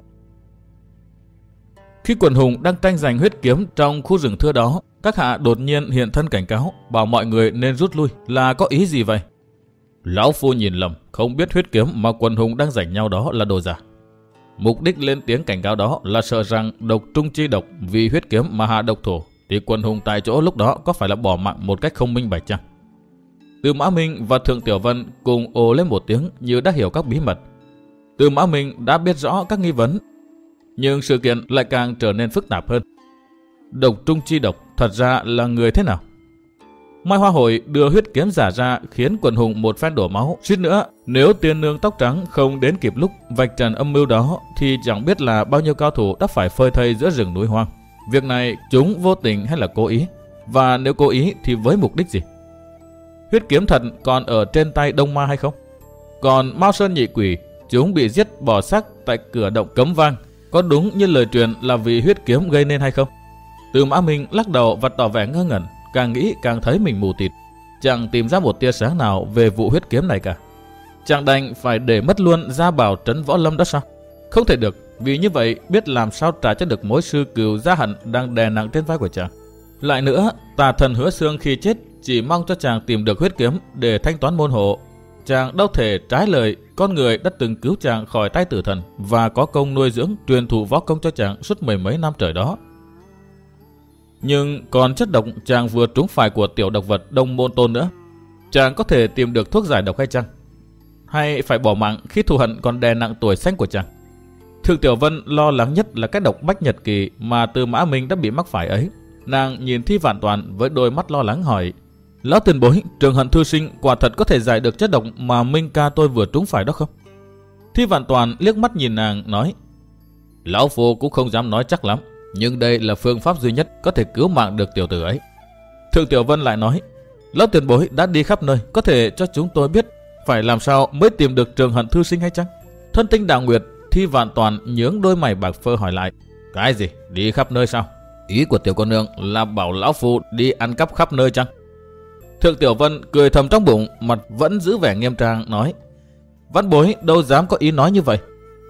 Khi quần hùng đang tranh giành huyết kiếm trong khu rừng thưa đó, các hạ đột nhiên hiện thân cảnh cáo, bảo mọi người nên rút lui, là có ý gì vậy? Lão phu nhìn lầm, không biết huyết kiếm mà quần hùng đang giành nhau đó là đồ giả. Mục đích lên tiếng cảnh cáo đó là sợ rằng Độc Trung Chi Độc vì huyết kiếm mà hạ độc thủ, thì quần hùng tại chỗ lúc đó có phải là bỏ mạng một cách không minh bạch chăng? Tư Mã Minh và Thượng Tiểu Vân cùng ồ lên một tiếng như đã hiểu các bí mật. Tư Mã Minh đã biết rõ các nghi vấn, nhưng sự kiện lại càng trở nên phức tạp hơn. Độc Trung Chi Độc thật ra là người thế nào? Mai Hoa Hội đưa huyết kiếm giả ra khiến quần hùng một phen đổ máu. Suýt nữa, nếu tiên nương tóc trắng không đến kịp lúc vạch trần âm mưu đó thì chẳng biết là bao nhiêu cao thủ đã phải phơi thây giữa rừng núi hoang. Việc này chúng vô tình hay là cố ý? Và nếu cố ý thì với mục đích gì? Huyết kiếm thật còn ở trên tay Đông Ma hay không? Còn Mao Sơn Nhị Quỷ, chúng bị giết bỏ xác tại cửa động Cấm Vang, có đúng như lời truyền là vì huyết kiếm gây nên hay không? Tư Mã Minh lắc đầu và tỏ vẻ ngơ ngẩn, càng nghĩ càng thấy mình mù tịt, chẳng tìm ra một tia sáng nào về vụ huyết kiếm này cả. Chàng đành phải để mất luôn Gia Bảo trấn võ lâm đó sao? Không thể được, vì như vậy biết làm sao trả cho được mối sư cừu gia hận đang đè nặng trên vai của chàng. Lại nữa, tà thần Hứa Xương khi chết chỉ mong cho chàng tìm được huyết kiếm để thanh toán môn hộ. Chàng đâu thể trái lời con người đã từng cứu chàng khỏi tay tử thần và có công nuôi dưỡng truyền thụ võ công cho chàng suốt mười mấy năm trời đó. Nhưng còn chất độc chàng vừa trúng phải của tiểu độc vật Đông Môn Tôn nữa, chàng có thể tìm được thuốc giải độc hay chăng? hay phải bỏ mạng khi thù hận còn đè nặng tuổi xanh của chàng? Thượng Tiểu Vân lo lắng nhất là cái độc bách nhật kỳ mà Tư Mã Minh đã bị mắc phải ấy. Nàng nhìn Thi Vạn Toàn với đôi mắt lo lắng hỏi: Lão tiền bối, Trường Hận Thư Sinh quả thật có thể giải được chất độc mà Minh ca tôi vừa trúng phải đó không? Thi Vạn Toàn liếc mắt nhìn nàng nói: Lão phu cũng không dám nói chắc lắm, nhưng đây là phương pháp duy nhất có thể cứu mạng được tiểu tử ấy. Thượng Tiểu Vân lại nói: Lão tiền bối đã đi khắp nơi, có thể cho chúng tôi biết phải làm sao mới tìm được Trường Hận Thư Sinh hay chăng? Thân tinh Đào Nguyệt. Thi Vạn Toàn nhướng đôi mày bạc phơ hỏi lại: Cái gì? Đi khắp nơi sao? Ý của tiểu cô nương là bảo lão phu đi ăn cắp khắp nơi chăng? Thượng Tiểu Vân cười thầm trong bụng, mặt vẫn giữ vẻ nghiêm trang nói: Văn bối đâu dám có ý nói như vậy.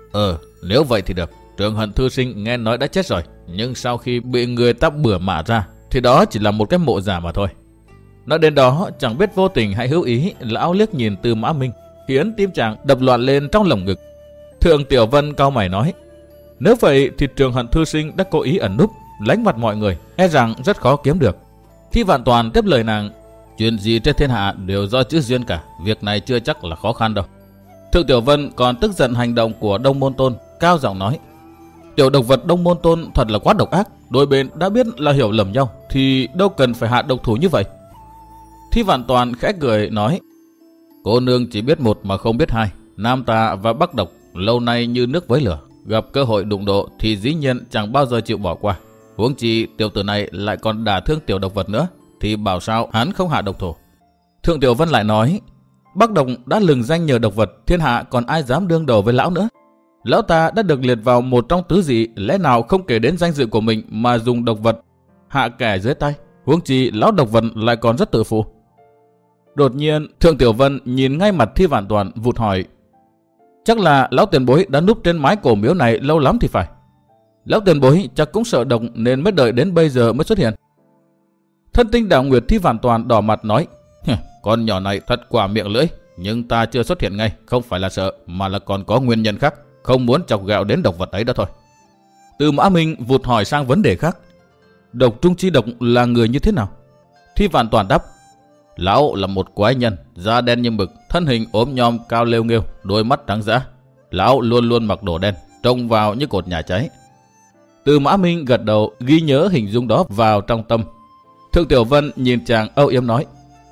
Nếu vậy thì được. Trường Hận Thư Sinh nghe nói đã chết rồi, nhưng sau khi bị người ta bửa mạ ra thì đó chỉ là một cái mộ giả mà thôi. Nói đến đó, chẳng biết vô tình hay hữu ý, lão liếc nhìn Tư Mã Minh, khiến tim chàng đập loạn lên trong lồng ngực. Thượng Tiểu Vân cau mày nói: Nếu vậy thì Trường Hận Thư Sinh đã cố ý ẩn núp, lánh mặt mọi người, e rằng rất khó kiếm được. Thi Vạn Toàn tiếp lời nàng: Chuyện gì trên thiên hạ đều do chữ duyên cả, việc này chưa chắc là khó khăn đâu. Thượng Tiểu Vân còn tức giận hành động của Đông Môn Tôn, cao giọng nói: Tiểu độc vật Đông Môn Tôn thật là quá độc ác, đôi bên đã biết là hiểu lầm nhau thì đâu cần phải hạ độc thủ như vậy. Thi Vạn Toàn khẽ cười nói: Cô nương chỉ biết một mà không biết hai, Nam Tà và Bắc Độc lâu nay như nước với lửa, gặp cơ hội đụng độ thì dĩ nhiên chẳng bao giờ chịu bỏ qua. Huống chi tiểu tử này lại còn đả thương tiểu độc vật nữa, thì bảo sao hắn không hạ độc thủ. Thượng Tiểu Vân lại nói: Bắc Độc đã lừng danh nhờ độc vật, thiên hạ còn ai dám đương đầu với lão nữa. Lão ta đã được liệt vào một trong tứ dị, lẽ nào không kể đến danh dự của mình mà dùng độc vật hạ kẻ dưới tay. Huống chi lão độc vật lại còn rất tự phụ. Đột nhiên Thượng Tiểu Vân nhìn ngay mặt Thi Vạn Toàn, vụt hỏi: Chắc là lão tiền bối đã núp trên mái cổ miếu này lâu lắm thì phải. Lão tiền bối chắc cũng sợ độc nên mới đợi đến bây giờ mới xuất hiện. Thân tinh Đào Nguyệt Thi Vạn Toàn đỏ mặt nói: Con nhỏ này thật quả miệng lưỡi, nhưng ta chưa xuất hiện ngay không phải là sợ, mà là còn có nguyên nhân khác, không muốn chọc ghẹo đến độc vật ấy đó thôi. Tư Mã Minh vụt hỏi sang vấn đề khác: Độc Trung Chi Độc là người như thế nào? Thi Vạn Toàn đáp: Lão là một quái nhân, da đen như mực, thân hình ốm nhom cao lêu nghêu, đôi mắt trắng dã. Lão luôn luôn mặc đồ đen, trông vào như cột nhà cháy. Tư Mã Minh gật đầu, ghi nhớ hình dung đó vào trong tâm. Thượng Tiểu Vân nhìn chàng âu yếm nói: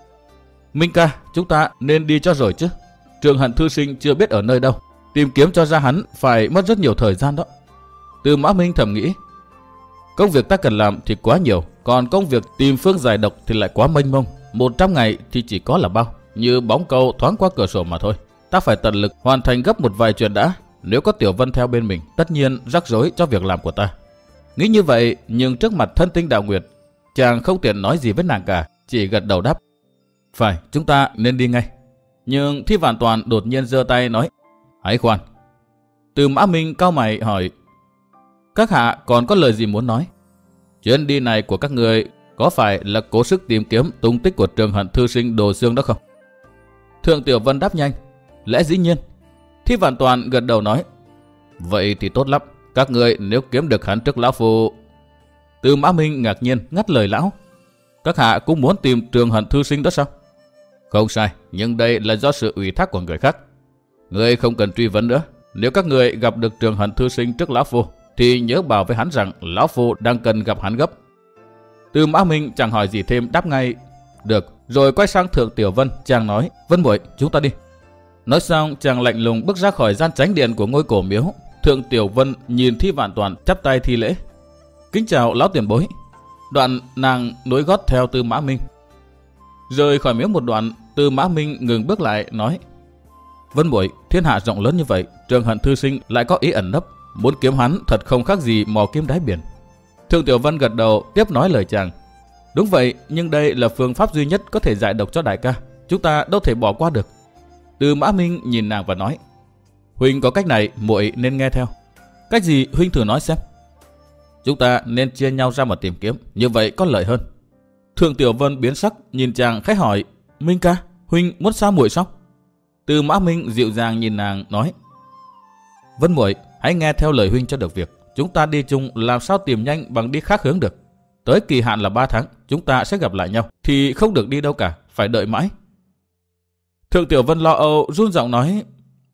Minh ca, chúng ta nên đi cho rồi chứ. Trường Hận Thư Sinh chưa biết ở nơi đâu, tìm kiếm cho ra hắn phải mất rất nhiều thời gian đó. Tư Mã Minh thầm nghĩ: Công việc ta cần làm thì quá nhiều, còn công việc tìm phương giải độc thì lại quá mênh mông. 100 ngày thì chỉ có là bao, như bóng câu thoáng qua cửa sổ mà thôi. Ta phải tận lực hoàn thành gấp một vài chuyện đã. Nếu có Tiểu Vân theo bên mình, tất nhiên rắc rối cho việc làm của ta. Nghĩ như vậy, nhưng trước mặt thân tinh Đào Nguyệt, chàng không tiện nói gì với nàng cả, chỉ gật đầu đáp: Phải, chúng ta nên đi ngay. Nhưng Thi Vạn Toàn đột nhiên giơ tay nói: Hãy khoan. Tư Mã Minh cau mày hỏi: Các hạ còn có lời gì muốn nói? Chuyến đi này của các người có phải là cố sức tìm kiếm tung tích của Trường Hận Thư Sinh Đồ Xương đó không? Thượng Tiểu Vân đáp nhanh: Lẽ dĩ nhiên. Thi Vạn Toàn gật đầu nói: Vậy thì tốt lắm, các người nếu kiếm được hắn trước lão phu. Tư Mã Minh ngạc nhiên ngắt lời lão: Các hạ cũng muốn tìm Trường Hận Thư Sinh đó sao? Không sai, nhưng đây là do sự ủy thác của người khác. Người không cần truy vấn nữa. Nếu các người gặp được Trường Hận Thư Sinh trước lão phu thì nhớ bảo với hắn rằng lão phu đang cần gặp hắn gấp. Tư Mã Minh chẳng hỏi gì thêm, đáp ngay: Được. Rồi quay sang Thượng Tiểu Vân, chàng nói: Vân muội, chúng ta đi. Nói xong, chàng lạnh lùng bước ra khỏi gian chánh điện của ngôi cổ miếu. Thượng Tiểu Vân nhìn Thi Vạn Toàn chắp tay thi lễ: Kính chào lão tiền bối. Đoạn nàng nối gót theo Tư Mã Minh. Rời khỏi miếu một đoạn, Tư Mã Minh ngừng bước lại nói: Vân muội, thiên hạ rộng lớn như vậy, Trường Hận Thư Sinh lại có ý ẩn nấp, muốn kiếm hắn thật không khác gì mò kim đáy biển. Thượng Tiểu Vân gật đầu tiếp nói lời chàng: Đúng vậy, nhưng đây là phương pháp duy nhất có thể giải độc cho đại ca, chúng ta đâu thể bỏ qua được. Tư Mã Minh nhìn nàng và nói: Huynh có cách này, muội nên nghe theo. Cách gì huynh thử nói xem. Chúng ta nên chia nhau ra mà tìm kiếm, như vậy có lợi hơn. Thượng Tiểu Vân biến sắc nhìn chàng khách hỏi: Minh ca, huynh muốn xa muội sao? Tư Mã Minh dịu dàng nhìn nàng nói: Vân muội, hãy nghe theo lời huynh cho được việc. Chúng ta đi chung làm sao tìm nhanh bằng đi khác hướng được. Tới kỳ hạn là 3 tháng, chúng ta sẽ gặp lại nhau, thì không được đi đâu cả, phải đợi mãi. Thượng Tiểu Vân lo âu run giọng nói,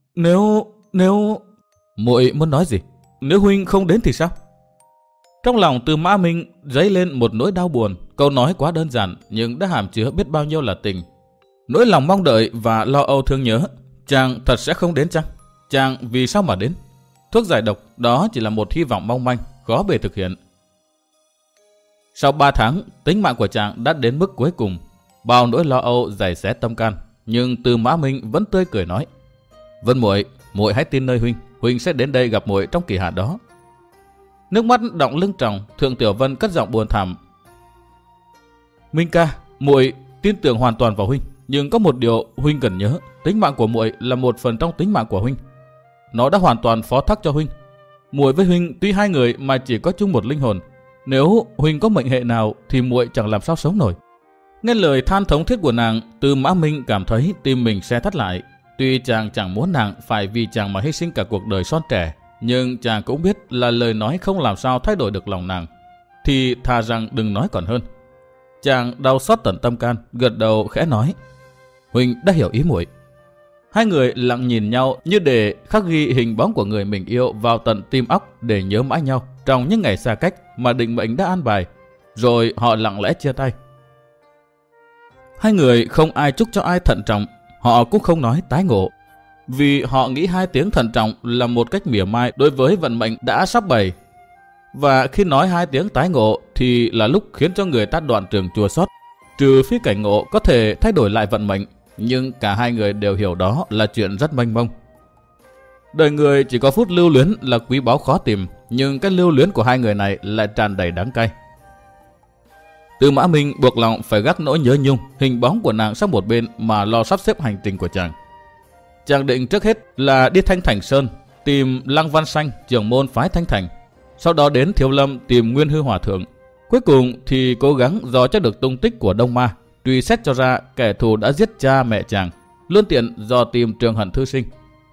nếu... Muội muốn nói gì? Nếu huynh không đến thì sao? Trong lòng Tư Mã Minh dấy lên một nỗi đau buồn. Câu nói quá đơn giản nhưng đã hàm chứa biết bao nhiêu là tình. Nỗi lòng mong đợi và lo âu thương nhớ. Chàng thật sẽ không đến chăng? Chàng vì sao mà đến? Thuốc giải độc đó chỉ là một hy vọng mong manh, khó bề thực hiện. Sau 3 tháng, tính mạng của chàng đã đến mức cuối cùng. Bao nỗi lo âu giày xé tâm can, nhưng Tư Mã Minh vẫn tươi cười nói, Vân muội, muội hãy tin nơi huynh, huynh sẽ đến đây gặp muội trong kỳ hạn đó. Nước mắt đọng lưng tròng, Thượng Tiểu Vân cất giọng buồn thảm, Minh ca, muội tin tưởng hoàn toàn vào huynh, nhưng có một điều huynh cần nhớ, tính mạng của muội là một phần trong tính mạng của huynh. Nó đã hoàn toàn phó thác cho huynh. Muội với huynh tuy hai người mà chỉ có chung một linh hồn, nếu huynh có mệnh hệ nào thì muội chẳng làm sao sống nổi. Nghe lời than thống thiết của nàng, Tư Mã Minh cảm thấy tim mình se thắt lại. Tuy chàng chẳng muốn nàng phải vì chàng mà hy sinh cả cuộc đời son trẻ, nhưng chàng cũng biết là lời nói không làm sao thay đổi được lòng nàng, thì thà rằng đừng nói còn hơn. Chàng đau xót tận tâm can, gật đầu khẽ nói, huynh đã hiểu ý muội. Hai người lặng nhìn nhau như để khắc ghi hình bóng của người mình yêu vào tận tim óc để nhớ mãi nhau trong những ngày xa cách mà định mệnh đã an bài. Rồi họ lặng lẽ chia tay. Hai người không ai chúc cho ai thận trọng, họ cũng không nói tái ngộ, vì họ nghĩ 2 tiếng thận trọng là một cách mỉa mai đối với vận mệnh đã sắp bày. Và khi nói 2 tiếng tái ngộ thì là lúc khiến cho người ta đoạn trường chua xót. Trừ phi cảnh ngộ có thể thay đổi lại vận mệnh, nhưng cả hai người đều hiểu đó là chuyện rất mênh mông. Đời người chỉ có phút lưu luyến là quý báu khó tìm, nhưng cái lưu luyến của hai người này lại tràn đầy đắng cay. Tư Mã Minh buộc lòng phải gác nỗi nhớ nhung hình bóng của nàng sang một bên mà lo sắp xếp hành trình của chàng. Chàng định trước hết là đi Thanh Thành Sơn tìm Lăng Văn Xanh, trưởng môn phái Thanh Thành, sau đó đến Thiếu Lâm tìm Nguyên Hư Hòa Thượng, cuối cùng thì cố gắng dò cho được tung tích của Đông Ma, truy xét cho ra kẻ thù đã giết cha mẹ chàng, luôn tiện dò tìm Trường Hận thư sinh.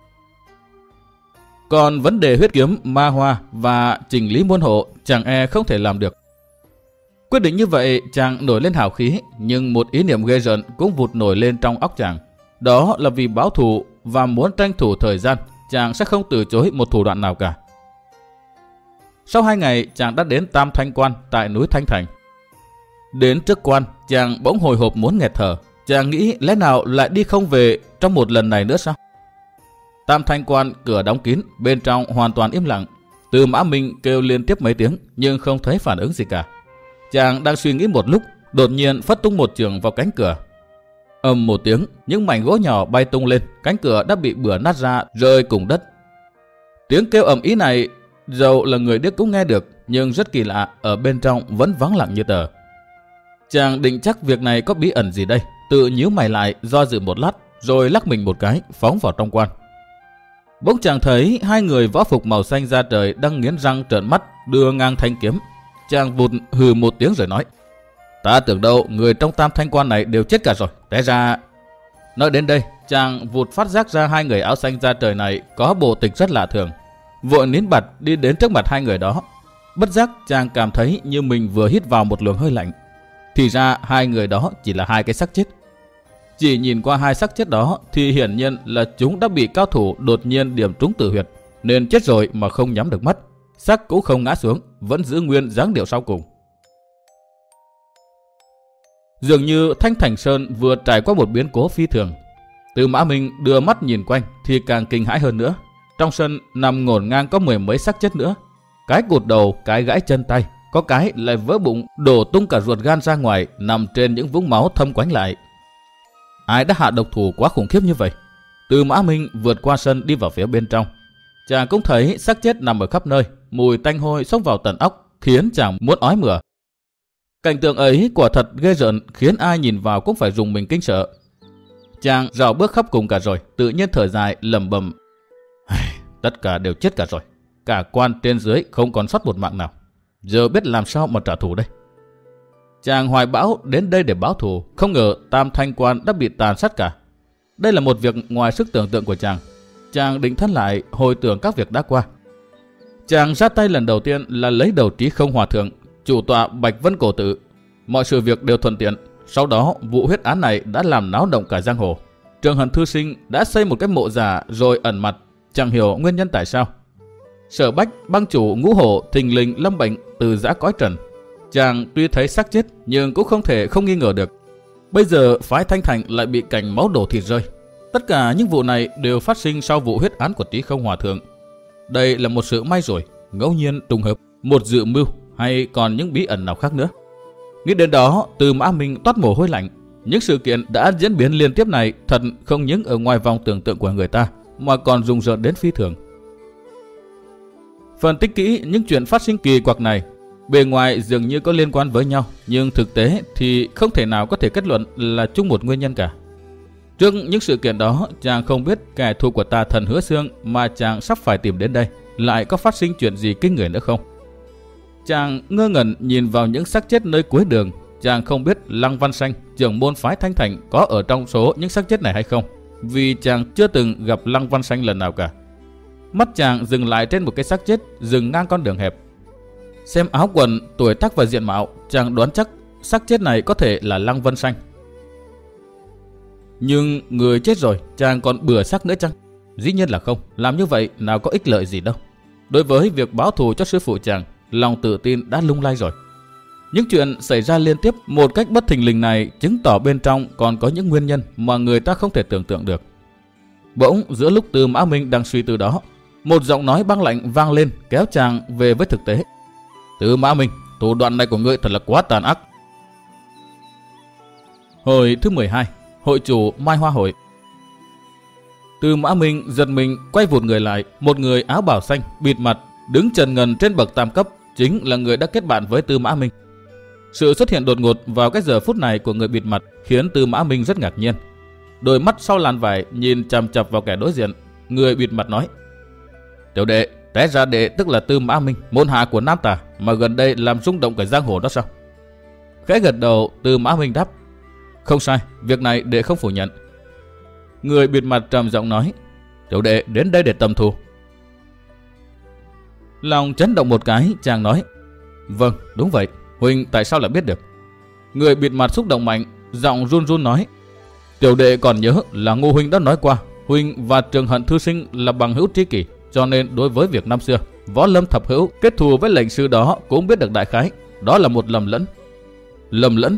Còn vấn đề huyết kiếm Ma Hoa và chỉnh lý môn hộ chàng e không thể làm được. Quyết định như vậy, chàng nổi lên hào khí, nhưng một ý niệm ghê rợn cũng vụt nổi lên trong óc chàng. Đó là vì báo thù và muốn tranh thủ thời gian, chàng sẽ không từ chối một thủ đoạn nào cả. Sau 2 ngày, chàng đã đến Tam Thanh Quan tại núi Thanh Thành. Đến trước quan, chàng bỗng hồi hộp muốn nghẹt thở. Chàng nghĩ lẽ nào lại đi không về trong một lần này nữa sao? Tam Thanh Quan cửa đóng kín, bên trong hoàn toàn im lặng. Tư Mã Minh kêu liên tiếp mấy tiếng nhưng không thấy phản ứng gì cả. Chàng đang suy nghĩ một lúc, đột nhiên phất tung một chưởng vào cánh cửa. Ầm một tiếng, những mảnh gỗ nhỏ bay tung lên, cánh cửa đã bị bừa nát ra rơi cùng đất. Tiếng kêu ầm ĩ này, dầu là người điếc cũng nghe được, nhưng rất kỳ lạ, ở bên trong vẫn vắng lặng như tờ. Chàng định chắc việc này có bí ẩn gì đây, tự nhíu mày lại, do dự một lát, rồi lắc mình một cái, phóng vào trong quan. Bỗng chàng thấy 2 người võ phục màu xanh da trời đang nghiến răng trợn mắt đưa ngang thanh kiếm. Chàng vụt hừ một tiếng rồi nói, ta tưởng đâu người trong Tam Thanh Quan này đều chết cả rồi, té ra... Nói đến đây, chàng vụt phát giác ra 2 người áo xanh da trời này có bộ tịch rất lạ thường. Vội nín bặt đi đến trước mặt 2 người đó. Bất giác chàng cảm thấy như mình vừa hít vào một luồng hơi lạnh. Thì ra 2 người đó chỉ là 2 cái xác chết. Chỉ nhìn qua 2 xác chết đó thì hiển nhiên là chúng đã bị cao thủ đột nhiên điểm trúng tử huyệt, nên chết rồi mà không nhắm được mắt. Xác cũng không ngã xuống, vẫn giữ nguyên dáng điệu sau cùng. Dường như Thanh Thành Sơn vừa trải qua một biến cố phi thường. Tư Mã Minh đưa mắt nhìn quanh thì càng kinh hãi hơn nữa. Trong sân nằm ngổn ngang có 10 mấy xác chết nữa. Cái cụt đầu, cái gãy chân tay, có cái lại vỡ bụng, đổ tung cả ruột gan ra ngoài, nằm trên những vũng máu thâm quánh lại. Ai đã hạ độc thủ quá khủng khiếp như vậy? Tư Mã Minh vượt qua sân đi vào phía bên trong. Chàng cũng thấy xác chết nằm ở khắp nơi, mùi tanh hôi xông vào tận óc, khiến chàng muốn ói mửa. Cảnh tượng ấy quả thật ghê rợn, khiến ai nhìn vào cũng phải rùng mình kinh sợ. Chàng rảo bước khắp cùng cả rồi, tự nhiên thở dài lẩm bẩm, tất cả đều chết cả rồi, cả quan trên dưới không còn sót một mạng nào. Giờ biết làm sao mà trả thù đây. Chàng hoài bão đến đây để báo thù, không ngờ Tam Thanh Quan đã bị tàn sát cả. Đây là một việc ngoài sức tưởng tượng của chàng. Chàng định thân lại hồi tưởng các việc đã qua. Chàng ra tay lần đầu tiên là lấy đầu Trí Không Hòa Thượng, chủ tọa Bạch Vân Cổ Tự. Mọi sự việc đều thuận tiện. Sau đó vụ huyết án này đã làm náo động cả giang hồ. Trường Hận thư sinh đã xây một cái mộ giả rồi ẩn mặt, chẳng hiểu nguyên nhân tại sao. Sở Bách, bang chủ Ngũ Hổ thình lình lâm bệnh từ giã cõi trần. Chàng tuy thấy xác chết nhưng cũng không thể không nghi ngờ được. Bây giờ phái Thanh Thành lại bị cảnh máu đổ thịt rơi. Tất cả những vụ này đều phát sinh sau vụ huyết án của Trí Không Hòa Thượng. Đây là một sự may rủi, ngẫu nhiên trùng hợp, một dự mưu hay còn những bí ẩn nào khác nữa. Nghĩ đến đó, Tư Mã Minh toát mồ hôi lạnh. Những sự kiện đã diễn biến liên tiếp này thật không những ở ngoài vòng tưởng tượng của người ta, mà còn rùng rợn đến phi thường. Phân tích kỹ những chuyện phát sinh kỳ quặc này, bề ngoài dường như có liên quan với nhau, nhưng thực tế thì không thể nào có thể kết luận là chung một nguyên nhân cả. Trước những sự kiện đó, chàng không biết kẻ thù của Tà Thần Hứa Xương mà chàng sắp phải tìm đến đây lại có phát sinh chuyện gì kinh người nữa không. Chàng ngơ ngẩn nhìn vào những xác chết nơi cuối đường. Chàng không biết Lăng Văn Xanh, trưởng môn phái Thanh Thành, có ở trong số những xác chết này hay không, vì chàng chưa từng gặp Lăng Văn Xanh lần nào cả. Mắt chàng dừng lại trên một cái xác chết dừng ngang con đường hẹp. Xem áo quần, tuổi tác và diện mạo, chàng đoán chắc xác chết này có thể là Lăng Văn Xanh. Nhưng người chết rồi, chàng còn bừa xác nữa chăng? Dĩ nhiên là không, làm như vậy nào có ích lợi gì đâu. Đối với việc báo thù cho sư phụ chàng, lòng tự tin đã lung lay rồi. Những chuyện xảy ra liên tiếp một cách bất thình lình này chứng tỏ bên trong còn có những nguyên nhân mà người ta không thể tưởng tượng được. Bỗng giữa lúc Tư Mã Minh đang suy tư đó, một giọng nói băng lạnh vang lên kéo chàng về với thực tế. Tư Mã Minh, thủ đoạn này của ngươi thật là quá tàn ác. Hồi thứ 12, hội chủ Mai Hoa Hội. Tư Mã Minh giật mình quay vụt người lại, một người áo bào xanh bịt mặt đứng trần ngần trên bậc tam cấp chính là người đã kết bạn với Tư Mã Minh. Sự xuất hiện đột ngột vào cái giờ phút này của người bịt mặt khiến Tư Mã Minh rất ngạc nhiên. Đôi mắt sau làn vải nhìn chằm chằm vào kẻ đối diện. Người bịt mặt nói: Tiểu đệ, té ra đệ tức là Tư Mã Minh, môn hạ của Nam Tà mà gần đây làm rung động cả giang hồ đó sao? Khẽ gật đầu, Tư Mã Minh đáp: Không sai, việc này đệ không phủ nhận. Người bịt mặt trầm giọng nói: Tiểu đệ đến đây để tầm thù. Lòng chấn động một cái, chàng nói: Vâng, đúng vậy, huynh tại sao lại biết được? Người bịt mặt xúc động mạnh, giọng run run nói: Tiểu đệ còn nhớ là Ngô huynh đã nói qua, huynh và Trường Hận thư sinh là bằng hữu tri kỷ, cho nên đối với việc năm xưa Võ Lâm thập hữu kết thù với lệnh sư đó cũng biết được đại khái. Đó là một lầm lẫn. Lầm lẫn?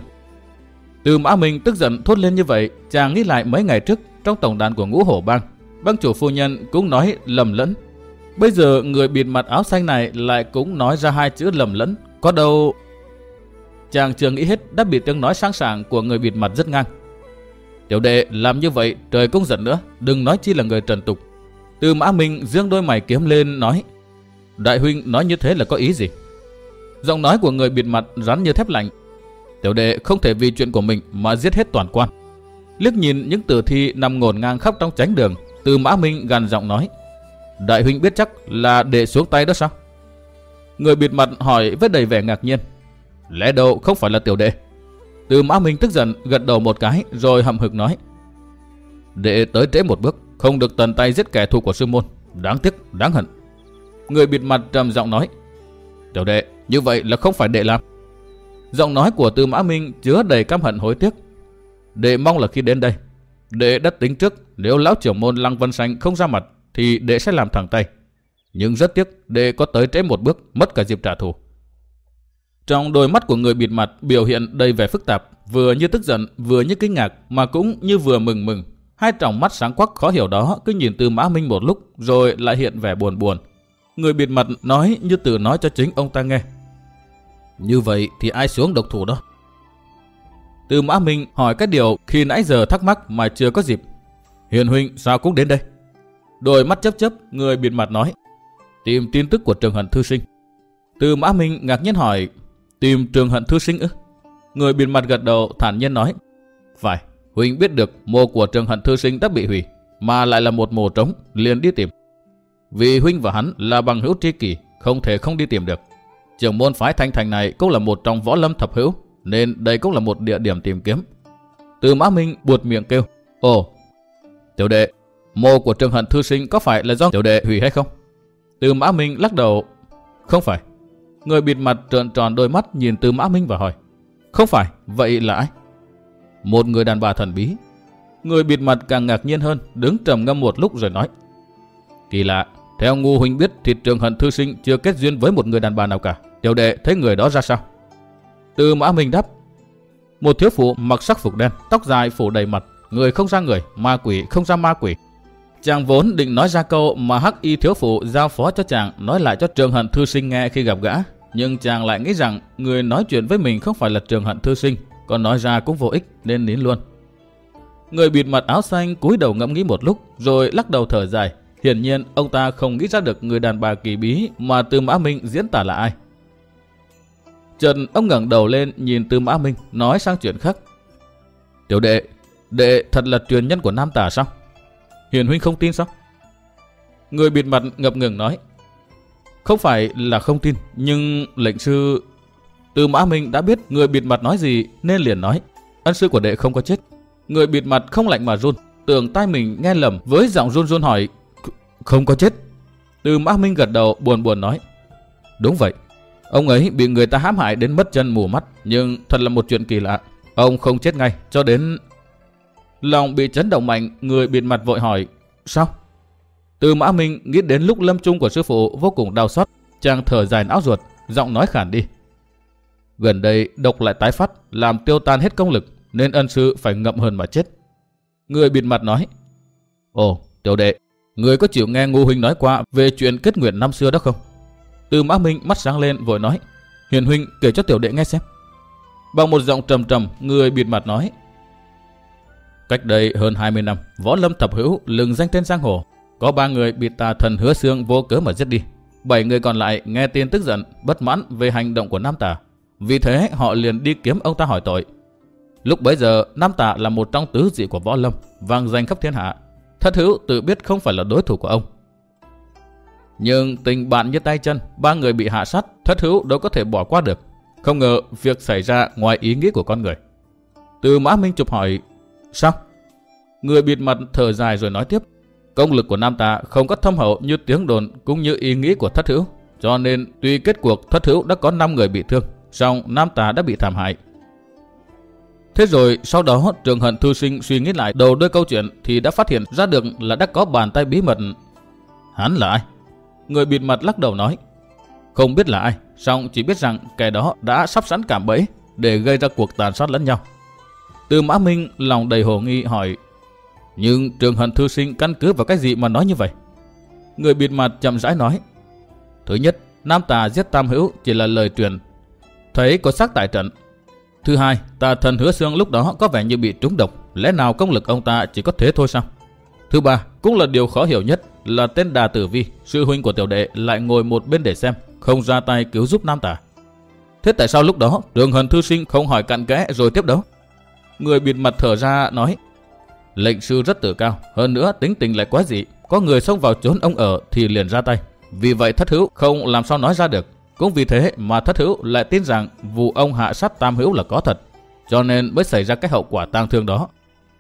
Tư Mã Minh tức giận thốt lên như vậy. Chàng nghĩ lại mấy ngày trước trong tổng đàn của Ngũ Hổ Bang, bang chủ phu nhân cũng nói lầm lẫn. Bây giờ người bịt mặt áo xanh này lại cũng nói ra hai chữ lầm lẫn. Có đâu... Chàng chưa nghĩ hết đã bị tiếng nói sáng sảng của người bịt mặt rất ngang. Tiểu đệ làm như vậy trời cũng giận nữa, đừng nói chi là người trần tục. Tư Mã Minh giương đôi mày kiếm lên nói: Đại huynh nói như thế là có ý gì? Giọng nói của người bịt mặt rắn như thép lạnh. Tiểu đệ không thể vì chuyện của mình mà giết hết toàn quan. Liếc nhìn những tử thi nằm ngổn ngang khắp trong chánh đường, Tư Mã Minh gằn giọng nói: Đại huynh biết chắc là đệ xuống tay đó sao? Người bịt mặt hỏi với đầy vẻ ngạc nhiên: Lẽ đâu không phải là tiểu đệ? Tư Mã Minh tức giận gật đầu một cái rồi hậm hực nói: Đệ tới trễ một bước, không được tận tay giết kẻ thù của sư môn, đáng tiếc, đáng hận. Người bịt mặt trầm giọng nói: Tiểu đệ, như vậy là không phải đệ làm. Giọng nói của Tư Mã Minh chứa đầy căm hận hối tiếc. Đệ mong là khi đến đây, đệ đã tính trước nếu lão trưởng môn Lăng Văn Xanh không ra mặt thì đệ sẽ làm thẳng tay. Nhưng rất tiếc đệ có tới trễ một bước, mất cả dịp trả thù. Trong đôi mắt của người bịt mặt biểu hiện đầy vẻ phức tạp, vừa như tức giận, vừa như kinh ngạc, mà cũng như vừa mừng. Hai tròng mắt sáng quắc khó hiểu đó cứ nhìn Tư Mã Minh một lúc rồi lại hiện vẻ buồn buồn. Người bịt mặt nói như tự nói cho chính ông ta nghe: Như vậy thì ai xuống độc thủ đó? Tư Mã Minh hỏi cái điều khi nãy giờ thắc mắc mà chưa có dịp. Hiền huynh sao cũng đến đây? Đôi mắt chớp chớp, người bịt mặt nói: Tìm tin tức của Trường Hận thư sinh. Tư Mã Minh ngạc nhiên hỏi: Tìm Trường Hận thư sinh ư? Người bịt mặt gật đầu thản nhiên nói: Phải, huynh biết được mộ của Trường Hận thư sinh đã bị hủy, mà lại là một mộ trống, liền đi tìm. Vì huynh và hắn là bằng hữu tri kỷ, không thể không đi tìm được. Trưởng môn phái Thanh Thành này cũng là một trong Võ Lâm thập hữu, nên đây cũng là một địa điểm tìm kiếm. Tư Mã Minh buột miệng kêu: Ồ, tiểu đệ, mộ của Trường Hận thư sinh có phải là do tiểu đệ hủy hay không? Tư Mã Minh lắc đầu: Không phải. Người bịt mặt trợn tròn đôi mắt nhìn Tư Mã Minh và hỏi: Không phải, vậy là ai? Một người đàn bà thần bí. Người bịt mặt càng ngạc nhiên hơn, đứng trầm ngâm một lúc rồi nói: Kỳ lạ, theo Ngô huynh biết thì Trường Hận thư sinh chưa kết duyên với một người đàn bà nào cả. Tiểu đệ thấy người đó ra sao? Tư Mã Minh đáp: Một thiếu phụ mặc sắc phục đen, tóc dài phủ đầy mặt, người không ra người, ma quỷ không ra ma quỷ. Chàng vốn định nói ra câu mà hắc y thiếu phụ giao phó cho chàng nói lại cho Trường Hận thư sinh nghe khi gặp gã, nhưng chàng lại nghĩ rằng người nói chuyện với mình không phải là Trường Hận thư sinh, còn nói ra cũng vô ích nên nín luôn. Người bịt mặt áo xanh cúi đầu ngẫm nghĩ một lúc rồi lắc đầu thở dài. Hiển nhiên ông ta không nghĩ ra được người đàn bà kỳ bí mà Tư Mã Minh diễn tả là ai. Chợt ông ngẩng đầu lên nhìn Tư Mã Minh, nói sang chuyện khác: Tiểu đệ thật là truyền nhân của Nam Tả sao? Hiền huynh không tin sao? Người bịt mặt ngập ngừng nói: Không phải là không tin, nhưng lệnh sư... Tư Mã Minh đã biết người bịt mặt nói gì nên liền nói: Ân sư của đệ không có chết. Người bịt mặt không lạnh mà run, tưởng tai mình nghe lầm, với giọng run run hỏi: Không có chết? Tư Mã Minh gật đầu buồn buồn nói: Đúng vậy. Ông ấy bị người ta hãm hại đến mất chân mù mắt, nhưng thật là một chuyện kỳ lạ. Ông không chết ngay cho đến... Lòng bị chấn động mạnh, người bịt mặt vội hỏi: Sao? Tư Mã Minh nghĩ đến lúc lâm chung của sư phụ vô cùng đau xót, chàng thở dài não ruột, giọng nói khản đi: Gần đây độc lại tái phát, làm tiêu tan hết công lực, nên ân sư phải ngậm hờn mà chết. Người bịt mặt nói: Ồ, tiểu đệ, người có chịu nghe Ngô huynh nói qua về chuyện kết nguyện năm xưa đó không? Tư Mã Minh mắt sáng lên vội nói: Hiền huynh kể cho tiểu đệ nghe xem. Bằng một giọng trầm trầm, người bịt mặt nói: Cách đây hơn 20 năm, võ lâm thập hữu lừng danh trên giang hồ, có 3 người bị tà thần Hứa Xương vô cớ mà giết đi. 7 người còn lại nghe tin tức giận, bất mãn về hành động của Nam Tả, vì thế họ liền đi kiếm ông ta hỏi tội. Lúc bấy giờ Nam Tả là một trong tứ dị của võ lâm, vang danh khắp thiên hạ. Thất hữu tự biết không phải là đối thủ của ông, nhưng tình bạn như tay chân, 3 người bị hạ sát, thất hữu đâu có thể bỏ qua được. Không ngờ việc xảy ra ngoài ý nghĩ của con người. Tư Mã Minh chụp hỏi: Sao? Người bịt mặt thở dài rồi nói tiếp: Công lực của Nam Tả không có thâm hậu như tiếng đồn cũng như ý nghĩ của thất hữu, cho nên tuy kết cuộc thất hữu đã có 5 người bị thương, song Nam Tả đã bị thảm hại. Thế rồi sau đó Trường Hận thư sinh suy nghĩ lại đầu đuôi câu chuyện thì đã phát hiện ra được là đã có bàn tay bí mật. Hắn là ai? Người bịt mặt lắc đầu nói: Không biết là ai, song chỉ biết rằng kẻ đó đã sắp sẵn cạm bẫy để gây ra cuộc tàn sát lẫn nhau. Tư Mã Minh lòng đầy hồ nghi hỏi: Nhưng Trường Hận thư sinh căn cứ vào cái gì mà nói như vậy? Người bịt mặt chậm rãi nói: Thứ nhất, Nam Tả giết Tam hữu chỉ là lời truyền, thấy có xác tại trận. Thứ hai, tà thần Hứa Xương lúc đó có vẻ như bị trúng độc, lẽ nào công lực ông ta chỉ có thế thôi sao? Thứ ba, cũng là điều khó hiểu nhất, là tên Đà Tử Vi, sư huynh của tiểu đệ lại ngồi một bên để xem, không ra tay cứu giúp Nam Tả. Thế tại sao lúc đó Trường Hận thư sinh không hỏi cặn kẽ rồi tiếp đấu? Người bịt mặt thở ra nói: Lệnh sư rất tự cao, hơn nữa tính tình lại quá dị, có người xông vào chốn ông ở thì liền ra tay. Vì vậy thất hữu không làm sao nói ra được. Cũng vì thế mà thất hữu lại tin rằng vụ ông hạ sát Tam hữu là có thật, cho nên mới xảy ra cái hậu quả tang thương đó.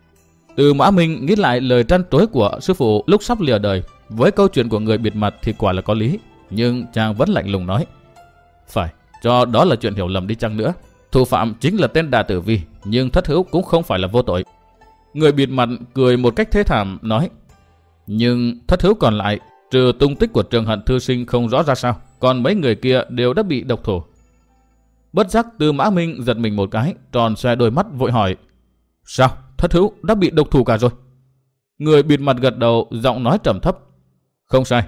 Tư Mã Minh nghĩ lại lời trăn trối của sư phụ lúc sắp lìa đời, với câu chuyện của người bịt mặt thì quả là có lý, nhưng chàng vẫn lạnh lùng nói: Phải, cho đó là chuyện hiểu lầm đi chăng nữa, thủ phạm chính là tên Đà Tử Vi, nhưng thất hữu cũng không phải là vô tội. Người bịt mặt cười một cách thê thảm nói: Nhưng thất hữu còn lại, trừ tung tích của Trường Hận thư sinh không rõ ra sao, còn mấy người kia đều đã bị độc thủ. Bất giác Tư Mã Minh giật mình một cái, tròn xoe đôi mắt vội hỏi: Sao? Thất hữu đã bị độc thủ cả rồi? Người bịt mặt gật đầu, giọng nói trầm thấp: Không sai.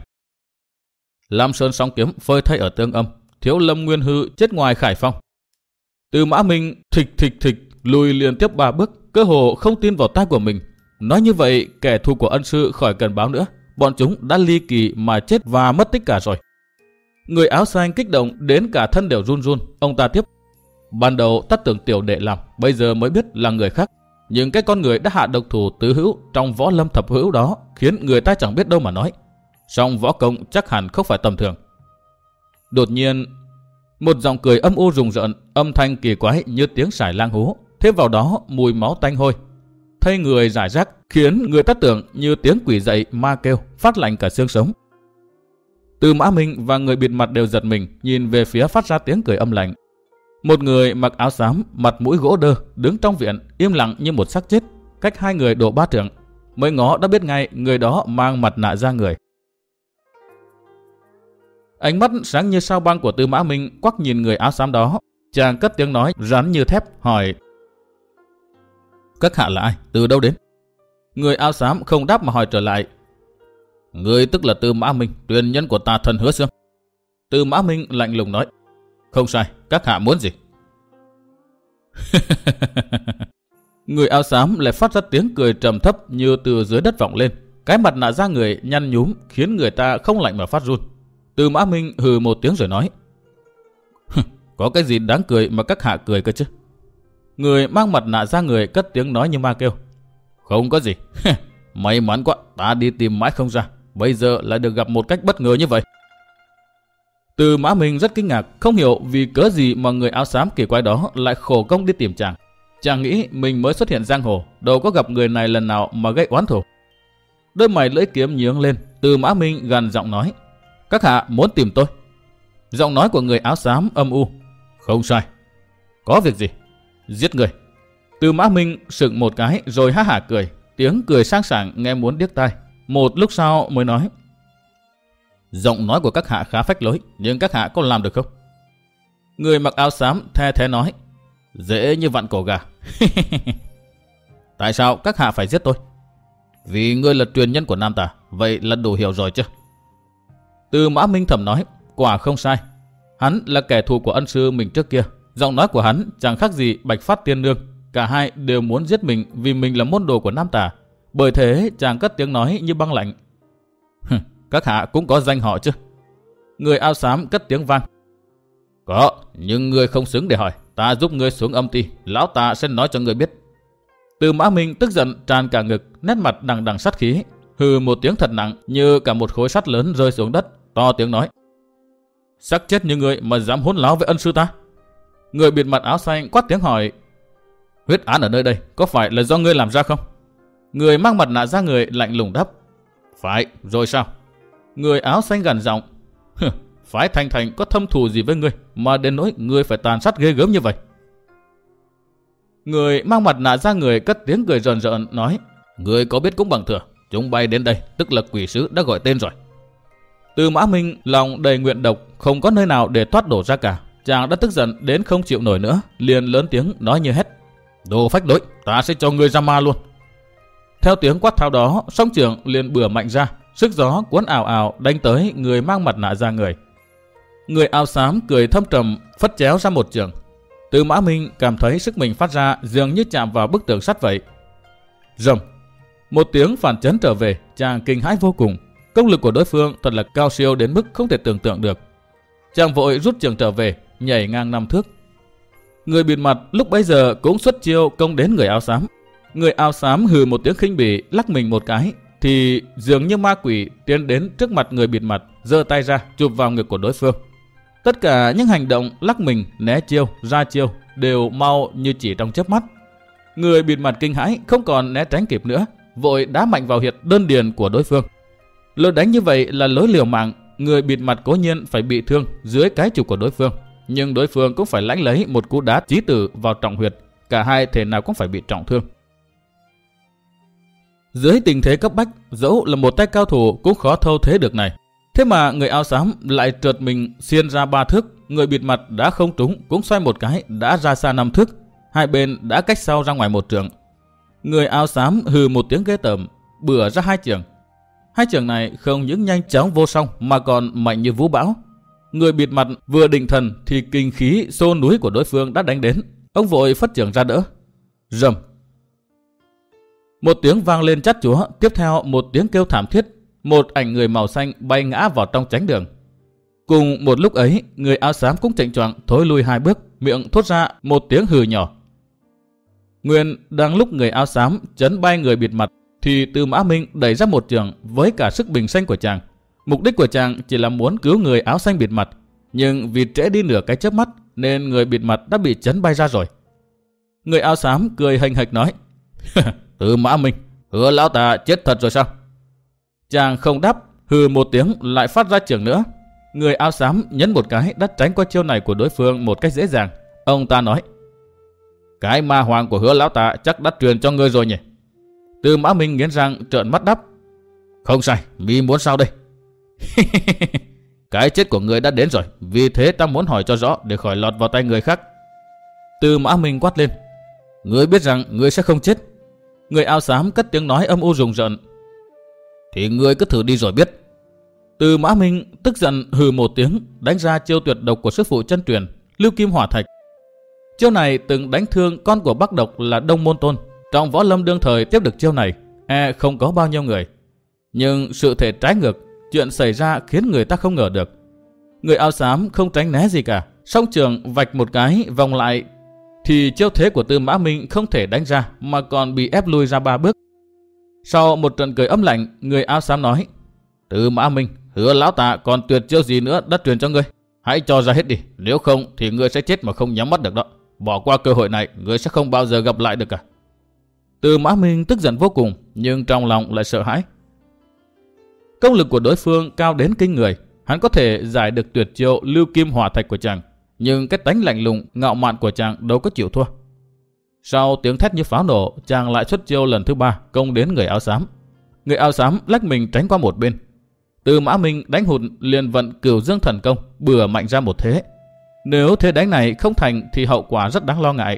Lam Sơn song kiếm phơi thay ở Tương Âm, Thiếu Lâm Nguyên Hư chết ngoài Khải Phong. Tư Mã Minh thịch lùi liên tiếp 3 bước, cơ hồ không tin vào tai của mình. Nói như vậy, kẻ thù của ân sư khỏi cần báo nữa, bọn chúng đã ly kỳ mà chết và mất tích cả rồi. Người áo xanh kích động đến cả thân đều run run. Ông ta tiếp: Ban đầu ta tưởng tiểu đệ làm, bây giờ mới biết là người khác. Nhưng cái con người đã hạ độc thủ tứ hữu trong võ lâm thập hữu đó khiến người ta chẳng biết đâu mà nói. Song võ công chắc hẳn không phải tầm thường. Đột nhiên, một giọng cười âm u rùng rợn, âm thanh kỳ quái như tiếng sải lang hú, thêm vào đó mùi máu tanh hôi, thay người rải rác, khiến người ta tưởng như tiếng quỷ dậy ma kêu, phát lạnh cả xương sống. Tư Mã Minh và người bịt mặt đều giật mình, nhìn về phía phát ra tiếng cười âm lạnh. Một người mặc áo xám, mặt mũi gỗ đơ, đứng trong viện, im lặng như một xác chết. cách hai người độ 3 trượng. Mới ngó đã biết ngay người đó mang mặt nạ da người. Ánh mắt sáng như sao băng của Tư Mã Minh quắc nhìn người áo xám đó. Chàng cất tiếng nói rắn như thép hỏi: các hạ là ai? Từ đâu đến? Người áo xám không đáp mà hỏi trở lại: người tức là Tư Mã Minh, truyền nhân của tà thần Hứa Xương. Tư Mã Minh lạnh lùng nói: không sai, các hạ muốn gì? Người áo xám lại phát ra tiếng cười trầm thấp như từ dưới đất vọng lên. Cái mặt nạ da người nhăn nhúm khiến người ta không lạnh mà phát run. Tư Mã Minh hừ một tiếng rồi nói: có cái gì đáng cười mà các hạ cười cơ chứ? Người mang mặt nạ da người cất tiếng nói như ma kêu: không có gì. May mắn quá, ta đi tìm mãi không ra, bây giờ lại được gặp một cách bất ngờ như vậy. Tư Mã Minh rất kinh ngạc, không hiểu vì cớ gì mà người áo xám kỳ quái đó lại khổ công đi tìm chàng. Chàng nghĩ mình mới xuất hiện giang hồ, đâu có gặp người này lần nào mà gây oán thù. Đôi mày lưỡi kiếm nhướng lên, Tư Mã Minh gằn giọng nói: các hạ muốn tìm tôi? Giọng nói của người áo xám âm u: không sai. Có việc gì? Giết người. Tư Mã Minh sững một cái rồi ha hả cười, tiếng cười sang sảng nghe muốn điếc tai. Một lúc sau mới nói: giọng nói của các hạ khá phách lối, nhưng các hạ có làm được không? Người mặc áo xám the thế nói: dễ như vặn cổ gà. Tại sao các hạ phải giết tôi? Vì ngươi là truyền nhân của Nam Tà, vậy là đủ hiểu rồi chứ? Tư Mã Minh thầm nói: quả không sai. Hắn là kẻ thù của ân sư mình trước kia. Giọng nói của hắn chẳng khác gì Bạch Phát Tiên Nương. Cả hai đều muốn giết mình vì mình là môn đồ của Nam Tà. Bởi thế chàng cất tiếng nói như băng lạnh: các hạ cũng có danh họ chứ? Người áo xám cất tiếng vang: có, nhưng ngươi không xứng để hỏi. Ta giúp ngươi xuống âm ty, lão ta sẽ nói cho ngươi biết. Tư Mã Minh tức giận tràn cả ngực, nét mặt đằng đằng sát khí, hừ một tiếng thật nặng như cả một khối sắt lớn rơi xuống đất, to tiếng nói: sắc chết như ngươi mà dám hỗn láo với ân sư ta? Người bịt mặt áo xanh quát tiếng hỏi: huyết án ở nơi đây có phải là do ngươi làm ra không? Người mang mặt nạ da người lạnh lùng đáp: phải, rồi sao? Người áo xanh gằn giọng: phái Thành Thành có thâm thù gì với ngươi mà đến nỗi ngươi phải tàn sát ghê gớm như vậy? Người mang mặt nạ da người cất tiếng cười rờn rợn nói: ngươi có biết cũng bằng thừa, chúng bay đến đây tức là quỷ sứ đã gọi tên rồi. Tư Mã Minh lòng đầy nguyện độc, không có nơi nào để thoát đổ ra cả. Chàng đã tức giận đến không chịu nổi nữa, liền lớn tiếng nói như hét: đồ phách lối, ta sẽ cho ngươi ra ma luôn. Theo tiếng quát tháo đó, song trường liền bừa mạnh ra, sức gió cuốn ào ào đánh tới người mang mặt nạ da người. Người áo xám cười thâm trầm phất chéo ra một trường. Tư Mã Minh cảm thấy sức mình phát ra dường như chạm vào bức tường sắt vậy. Rầm, một tiếng phản chấn trở về, chàng kinh hãi vô cùng. Công lực của đối phương thật là cao siêu đến mức không thể tưởng tượng được. Chàng vội rút trường trở về, nhảy ngang 5 thước. Người bịt mặt lúc bấy giờ cũng xuất chiêu công đến người áo xám. Người áo xám hừ một tiếng khinh bỉ, lắc mình một cái, thì dường như ma quỷ tiến đến trước mặt người bịt mặt, giơ tay ra chụp vào ngực của đối phương. Tất cả những hành động lắc mình, né chiêu, ra chiêu đều mau như chỉ trong chớp mắt. Người bịt mặt kinh hãi không còn né tránh kịp nữa, vội đá mạnh vào huyệt đơn điền của đối phương. Lối đánh như vậy là lối liều mạng, người bịt mặt cố nhiên phải bị thương dưới cái chụp của đối phương, nhưng đối phương cũng phải lãnh lấy một cú đá chí tử vào trọng huyệt, cả hai thể nào cũng phải bị trọng thương. Dưới tình thế cấp bách, dẫu là một tay cao thủ cũng khó thâu thế được này. Thế mà người áo xám lại trượt mình xiên ra 3 thước, người bịt mặt đã không trúng cũng xoay một cái đã ra xa 5 thước, hai bên đã cách sau ra ngoài 1 trượng. Người áo xám hừ một tiếng ghê tởm, bừa ra 2 chưởng. 2 chưởng này không những nhanh chóng vô song mà còn mạnh như vũ bão. Người bịt mặt vừa định thần thì kinh khí xô núi của đối phương đã đánh đến, ông vội phất chưởng ra đỡ. Rầm, một tiếng vang lên chát chúa, tiếp theo một tiếng kêu thảm thiết. Một ảnh người màu xanh bay ngã vào trong chánh đường. Cùng một lúc ấy, người áo xám cũng chệnh choạng thối lui 2 bước, miệng thốt ra một tiếng hừ nhỏ. Nguyên đang lúc người áo xám chấn bay người bịt mặt, thì Tư Mã Minh đẩy ra một chưởng với cả sức bình sinh của chàng. Mục đích của chàng chỉ là muốn cứu người áo xanh bịt mặt, nhưng vì trễ đi nửa cái chớp mắt nên người bịt mặt đã bị chấn bay ra rồi. Người áo xám cười hềnh hệch nói: Tư Mã Minh, Hứa lão ta chết thật rồi sao? Chàng không đáp, hừ một tiếng lại phát ra chưởng nữa. Người áo xám nhấn một cái đã tránh qua chiêu này của đối phương một cách dễ dàng. Ông ta nói: cái ma hoàng của Hứa lão ta chắc đã truyền cho ngươi rồi nhỉ? Tư Mã Minh nghiến răng trợn mắt đáp. Không sai, mi muốn sao đây? Cái chết của người đã đến rồi, vì thế ta muốn hỏi cho rõ để khỏi lọt vào tay người khác. Tư Mã Minh quát lên. Ngươi biết rằng ngươi sẽ không chết. Người áo xám cất tiếng nói âm u rùng rợn. Thì ngươi cứ thử đi rồi biết. Tư Mã Minh tức giận hừ một tiếng, đánh ra chiêu tuyệt độc của sư phụ chân truyền, Lưu Kim Hỏa Thạch. Chiêu này từng đánh thương con của Bắc Độc là Đông Môn Tôn. Trong võ lâm đương thời tiếp được chiêu này, không có bao nhiêu người. Nhưng sự thể trái ngược, chuyện xảy ra khiến người ta không ngờ được. Người áo xám không tránh né gì cả, song trường vạch một cái vòng lại, thì chiêu thế của Tư Mã Minh không thể đánh ra mà còn bị ép lui ra 3 bước. Sau một trận cười âm lạnh, người áo xám nói. Tư Mã Minh, hứa lão ta còn tuyệt chiêu gì nữa đã truyền cho ngươi. Hãy cho ra hết đi, nếu không thì ngươi sẽ chết mà không nhắm mắt được đó. Bỏ qua cơ hội này, ngươi sẽ không bao giờ gặp lại được cả. Tư Mã Minh tức giận vô cùng, nhưng trong lòng lại sợ hãi. Công lực của đối phương cao đến kinh người, hắn có thể giải được tuyệt chiêu Lưu Kim Hỏa Thạch của chàng, nhưng cái tánh lạnh lùng, ngạo mạn của chàng đâu có chịu thua. Sau tiếng thét như pháo nổ, chàng lại xuất chiêu lần thứ 3 công đến người áo xám. Người áo xám lách mình tránh qua một bên. Tư Mã Minh đánh hụt liền vận Cửu Dương Thần Công, bừa mạnh ra một thế. Nếu thế đánh này không thành thì hậu quả rất đáng lo ngại.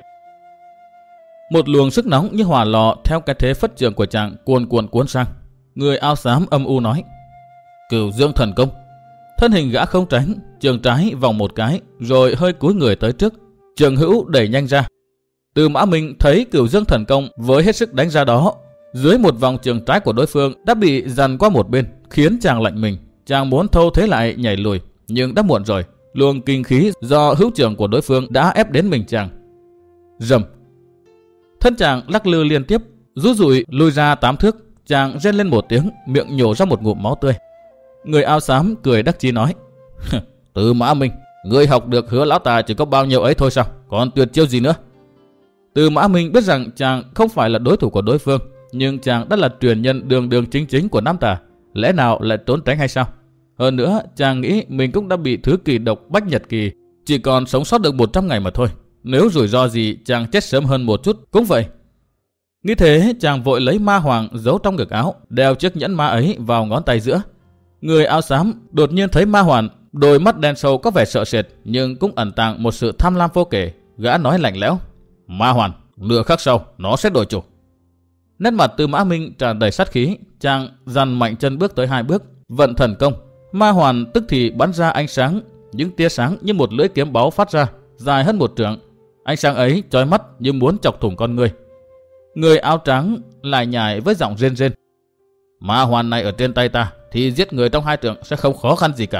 Một luồng sức nóng như hỏa lò theo cái thế phất trường của chàng cuồn cuộn cuốn sang. Người áo xám âm u nói. Cửu Dương Thần Công. Thân hình gã không tránh, trường trái vòng một cái, rồi hơi cúi người tới trước, trường hữu đẩy nhanh ra. Tư Mã Minh thấy Cửu Dương Thần Công với hết sức đánh ra đó, dưới một vòng trường trái của đối phương đã bị dằn qua một bên, khiến chàng lạnh mình. Chàng muốn thâu thế lại nhảy lùi, nhưng đã muộn rồi. Luồng kinh khí do hữu trường của đối phương đã ép đến mình chàng. Rầm. Thân chàng lắc lư liên tiếp, rút rụi lùi ra 8 thước. Chàng rên lên một tiếng, miệng nhổ ra một ngụm máu tươi. Người áo xám cười đắc chí nói. Tư Mã Minh, ngươi học được hứa lão ta chỉ có bao nhiêu ấy thôi sao? Còn tuyệt chiêu gì nữa? Tư Mã Minh biết rằng chàng không phải là đối thủ của đối phương, nhưng chàng đã là truyền nhân đường đường chính chính của Nam Tả, lẽ nào lại trốn tránh hay sao? Hơn nữa, chàng nghĩ mình cũng đã bị thứ kỳ độc Bách Nhật Kỳ, chỉ còn sống sót được 100 ngày mà thôi. Nếu rủi ro gì, chàng chết sớm hơn một chút cũng vậy. Nghĩ thế, chàng vội lấy ma hoàng giấu trong ngực áo, đeo chiếc nhẫn ma ấy vào ngón tay giữa. Người áo xám đột nhiên thấy ma hoàn, đôi mắt đen sâu có vẻ sợ sệt, nhưng cũng ẩn tàng một sự tham lam vô kể. Gã nói lạnh lẽo. Ma hoàn, nửa khắc sau, nó sẽ đổi chủ. Nét mặt Tư Mã Minh tràn đầy sát khí, chàng dằn mạnh chân bước tới 2 bước, vận thần công. Ma hoàn tức thì bắn ra ánh sáng, những tia sáng như một lưỡi kiếm báu phát ra, dài hơn 1 trượng. Ánh sáng ấy chói mắt như muốn chọc thủng con người. Người áo trắng lại nhảy với giọng rên rên. Ma hoàn này ở trên tay ta thì giết người trong 2 trượng sẽ không khó khăn gì cả.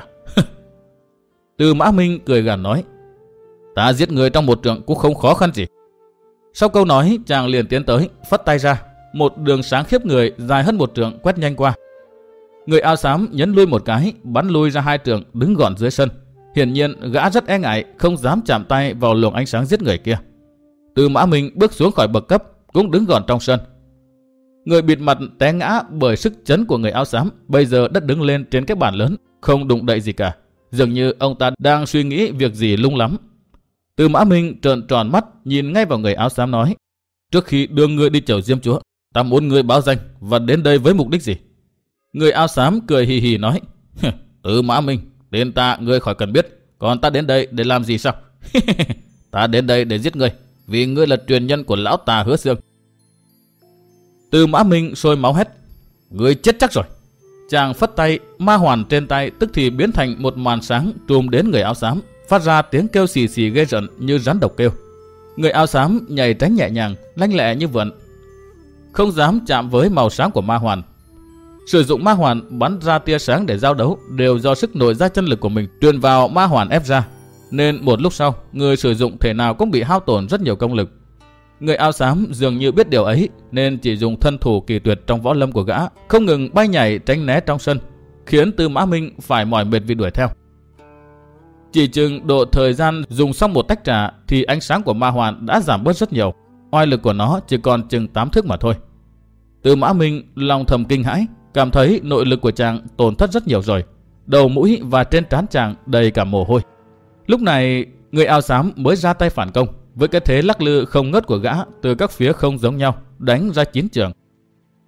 Tư Mã Minh cười gằn nói. Ta giết người trong 1 trượng cũng không khó khăn gì. Sau câu nói, chàng liền tiến tới, phất tay ra, một đường sáng khiếp người dài hơn 1 trượng quét nhanh qua. Người áo xám nhấn lui một cái, bắn lui ra 2 trượng, đứng gọn dưới sân. Hiển nhiên gã rất e ngại, không dám chạm tay vào luồng ánh sáng giết người kia. Tư Mã Minh bước xuống khỏi bậc cấp, cũng đứng gọn trong sân. Người bịt mặt té ngã bởi sức chấn của người áo xám, bây giờ đã đứng lên trên cái bàn lớn, không đụng đậy gì cả, dường như ông ta đang suy nghĩ việc gì lung lắm. Tư Mã Minh trợn tròn mắt, nhìn ngay vào người áo xám nói. Trước khi đưa ngươi đi chầu Diêm Chúa, ta muốn ngươi báo danh và đến đây với mục đích gì? Người áo xám cười hì hì nói. Tư Mã Minh, tên ta ngươi khỏi cần biết, còn ta đến đây để làm gì sao? Ta đến đây để giết ngươi, vì ngươi là truyền nhân của lão tà Hứa Xương. Tư Mã Minh sôi máu hét. Ngươi chết chắc rồi. Chàng phất tay, ma hoàn trên tay tức thì biến thành một màn sáng trùm đến người áo xám, phát ra tiếng kêu xì xì ghê rợn như rắn độc kêu. Người áo xám nhảy tránh nhẹ nhàng, lanh lẹ như vượn, không dám chạm với màu sáng của ma hoàn. Sử dụng ma hoàn bắn ra tia sáng để giao đấu đều do sức nổi ra chân lực của mình truyền vào ma hoàn ép ra, nên một lúc sau người sử dụng thể nào cũng bị hao tổn rất nhiều công lực. Người áo xám dường như biết điều ấy nên chỉ dùng thân thủ kỳ tuyệt trong võ lâm của gã, không ngừng bay nhảy tránh né trong sân, khiến Tư Mã Minh phải mỏi mệt vì đuổi theo. Chỉ chừng độ thời gian dùng xong một tách trà thì ánh sáng của ma hoàn đã giảm bớt rất nhiều, oai lực của nó chỉ còn chừng 8 thước mà thôi. Tư Mã Minh lòng thầm kinh hãi, cảm thấy nội lực của chàng tổn thất rất nhiều rồi, đầu mũi và trên trán chàng đầy cả mồ hôi. Lúc này người áo xám mới ra tay phản công, với cái thế lắc lư không ngớt của gã từ các phía không giống nhau, đánh ra 9 trường.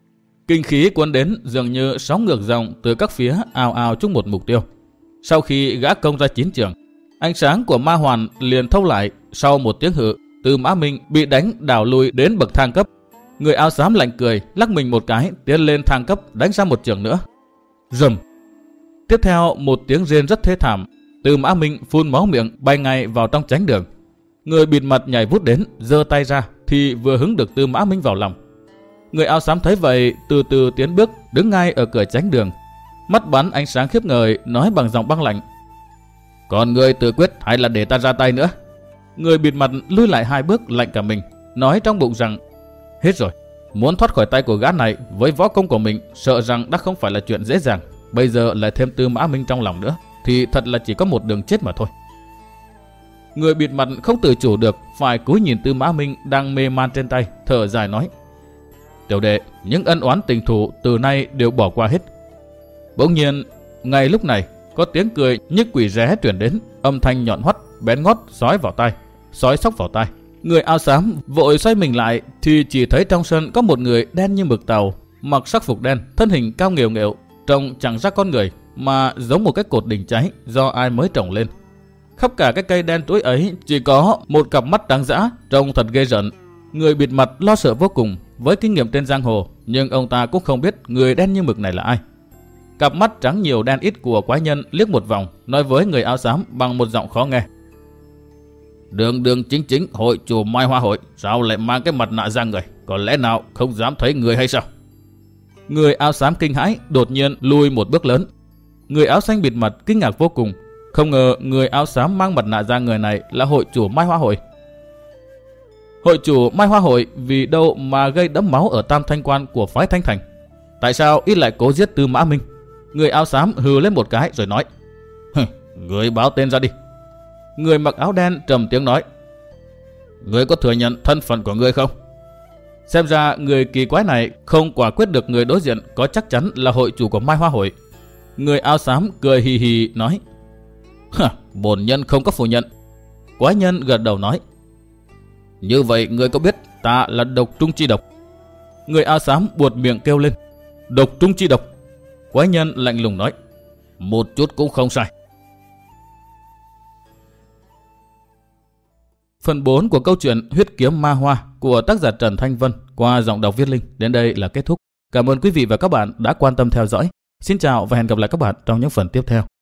Kinh khí cuốn đến dường như sóng ngược dòng từ các phía ào ào chung một mục tiêu. Sau khi gã công ra 9 trường, ánh sáng của ma hoàn liền thâu lại. Sau một tiếng hự, Tư Mã Minh bị đánh đảo lùi đến bậc thang cấp. Người áo xám lạnh cười, lắc mình một cái, tiến lên thang cấp đánh ra một trường nữa. Rầm. Tiếp theo một tiếng rên rất thê thảm. Tư Mã Minh phun máu miệng bay ngay vào trong chánh đường. Người bịt mặt nhảy vút đến, giơ tay ra thì vừa hứng được Tư Mã Minh vào lòng. Người áo xám thấy vậy, từ từ tiến bước, đứng ngay ở cửa chánh đường, mắt bắn ánh sáng khiếp người, nói bằng giọng băng lạnh: "Còn người tự quyết hay là để ta ra tay nữa?" Người bịt mặt lùi lại 2 bước, lạnh cả mình, nói trong bụng rằng: "Hết rồi, muốn thoát khỏi tay của gã này với võ công của mình, sợ rằng đã không phải là chuyện dễ dàng. Bây giờ lại thêm Tư Mã Minh trong lòng nữa, thì thật là chỉ có một đường chết mà thôi." Người bịt mặt không tự chủ được, phải cúi nhìn Tư Mã Minh đang mê man trên tay, thở dài nói: "Tiểu đệ, những ân oán tình thù từ nay đều bỏ qua hết." Bỗng nhiên, ngay lúc này, có tiếng cười như quỷ ré truyền đến, âm thanh nhọn hoắt, bén ngót xói xóc vào tai. Người áo xám vội xoay mình lại thì chỉ thấy trong sân có một người đen như mực tàu, mặc sắc phục đen, thân hình cao nghều nghệu, trông chẳng ra con người mà giống một cái cột đỉnh cháy do ai mới trồng lên. Khắp cả cái cây đen tối ấy chỉ có một cặp mắt đáng dã, trông thật ghê rợn. Người bịt mặt lo sợ vô cùng, với kinh nghiệm trên giang hồ, nhưng ông ta cũng không biết người đen như mực này là ai. Cặp mắt trắng nhiều đen ít của quái nhân liếc một vòng, nói với người áo xám bằng một giọng khó nghe: "Đường đường chính chính hội chủ Mai Hoa hội, sao lại mang cái mặt nạ ra người? Có lẽ nào không dám thấy người hay sao?" Người áo xám kinh hãi, đột nhiên lùi một bước lớn. Người áo xanh bịt mặt kinh ngạc vô cùng, không ngờ người áo xám mang mặt nạ ra người này là hội chủ Mai Hoa hội. Hội chủ Mai Hoa hội vì đâu mà gây đẫm máu ở Tam Thanh Quan của phái Thanh Thành? Tại sao ít lại cố giết Tư Mã Minh? Người áo xám hừ lên một cái rồi nói: "Người báo tên ra đi." Người mặc áo đen trầm tiếng nói: "Người có thừa nhận thân phận của người không?" Xem ra người kỳ quái này không quả quyết được người đối diện có chắc chắn là hội chủ của Mai Hoa hội. Người áo xám cười hì hì nói: "Bổn nhân không có phủ nhận." Quái nhân gật đầu nói: "Như vậy người có biết ta là Độc Trung Chi Độc?" Người áo xám buột miệng kêu lên: "Độc Trung Chi Độc?" Quái nhân lạnh lùng nói: "Một chút cũng không sai." Phần 4 của câu chuyện Huyết Kiếm Ma Hoa của tác giả Trần Thanh Vân qua giọng đọc Viết Linh đến đây là kết thúc. Cảm ơn quý vị và các bạn đã quan tâm theo dõi. Xin chào và hẹn gặp lại các bạn trong những phần tiếp theo.